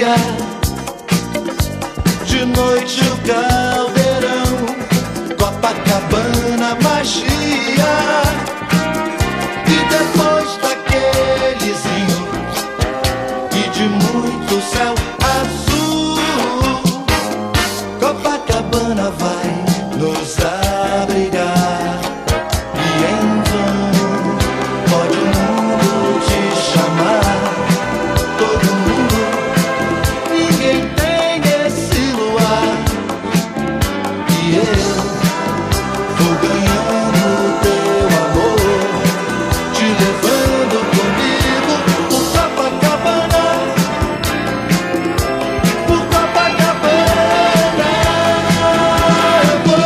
dia, de noite o caldeirão, Copacabana magia. E depois daquelezinho e de muito céu azul, Copacabana vai nos abrigar. E então pode o mundo te chamar, todo mundo, ninguém tem esse luar. E eu vou ganhando teu amor, te levando comigo por Copacabana, por Copacabana. Eu vou.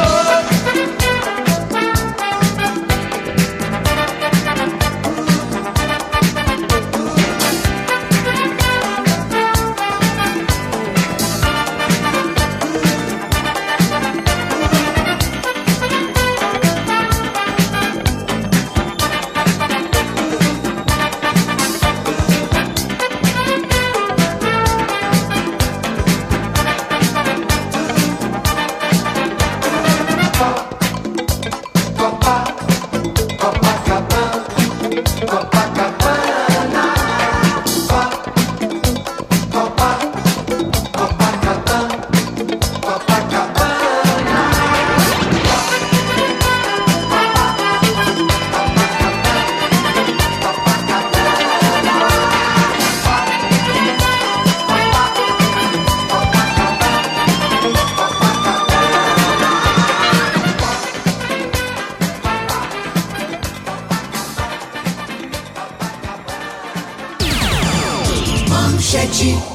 Manchete.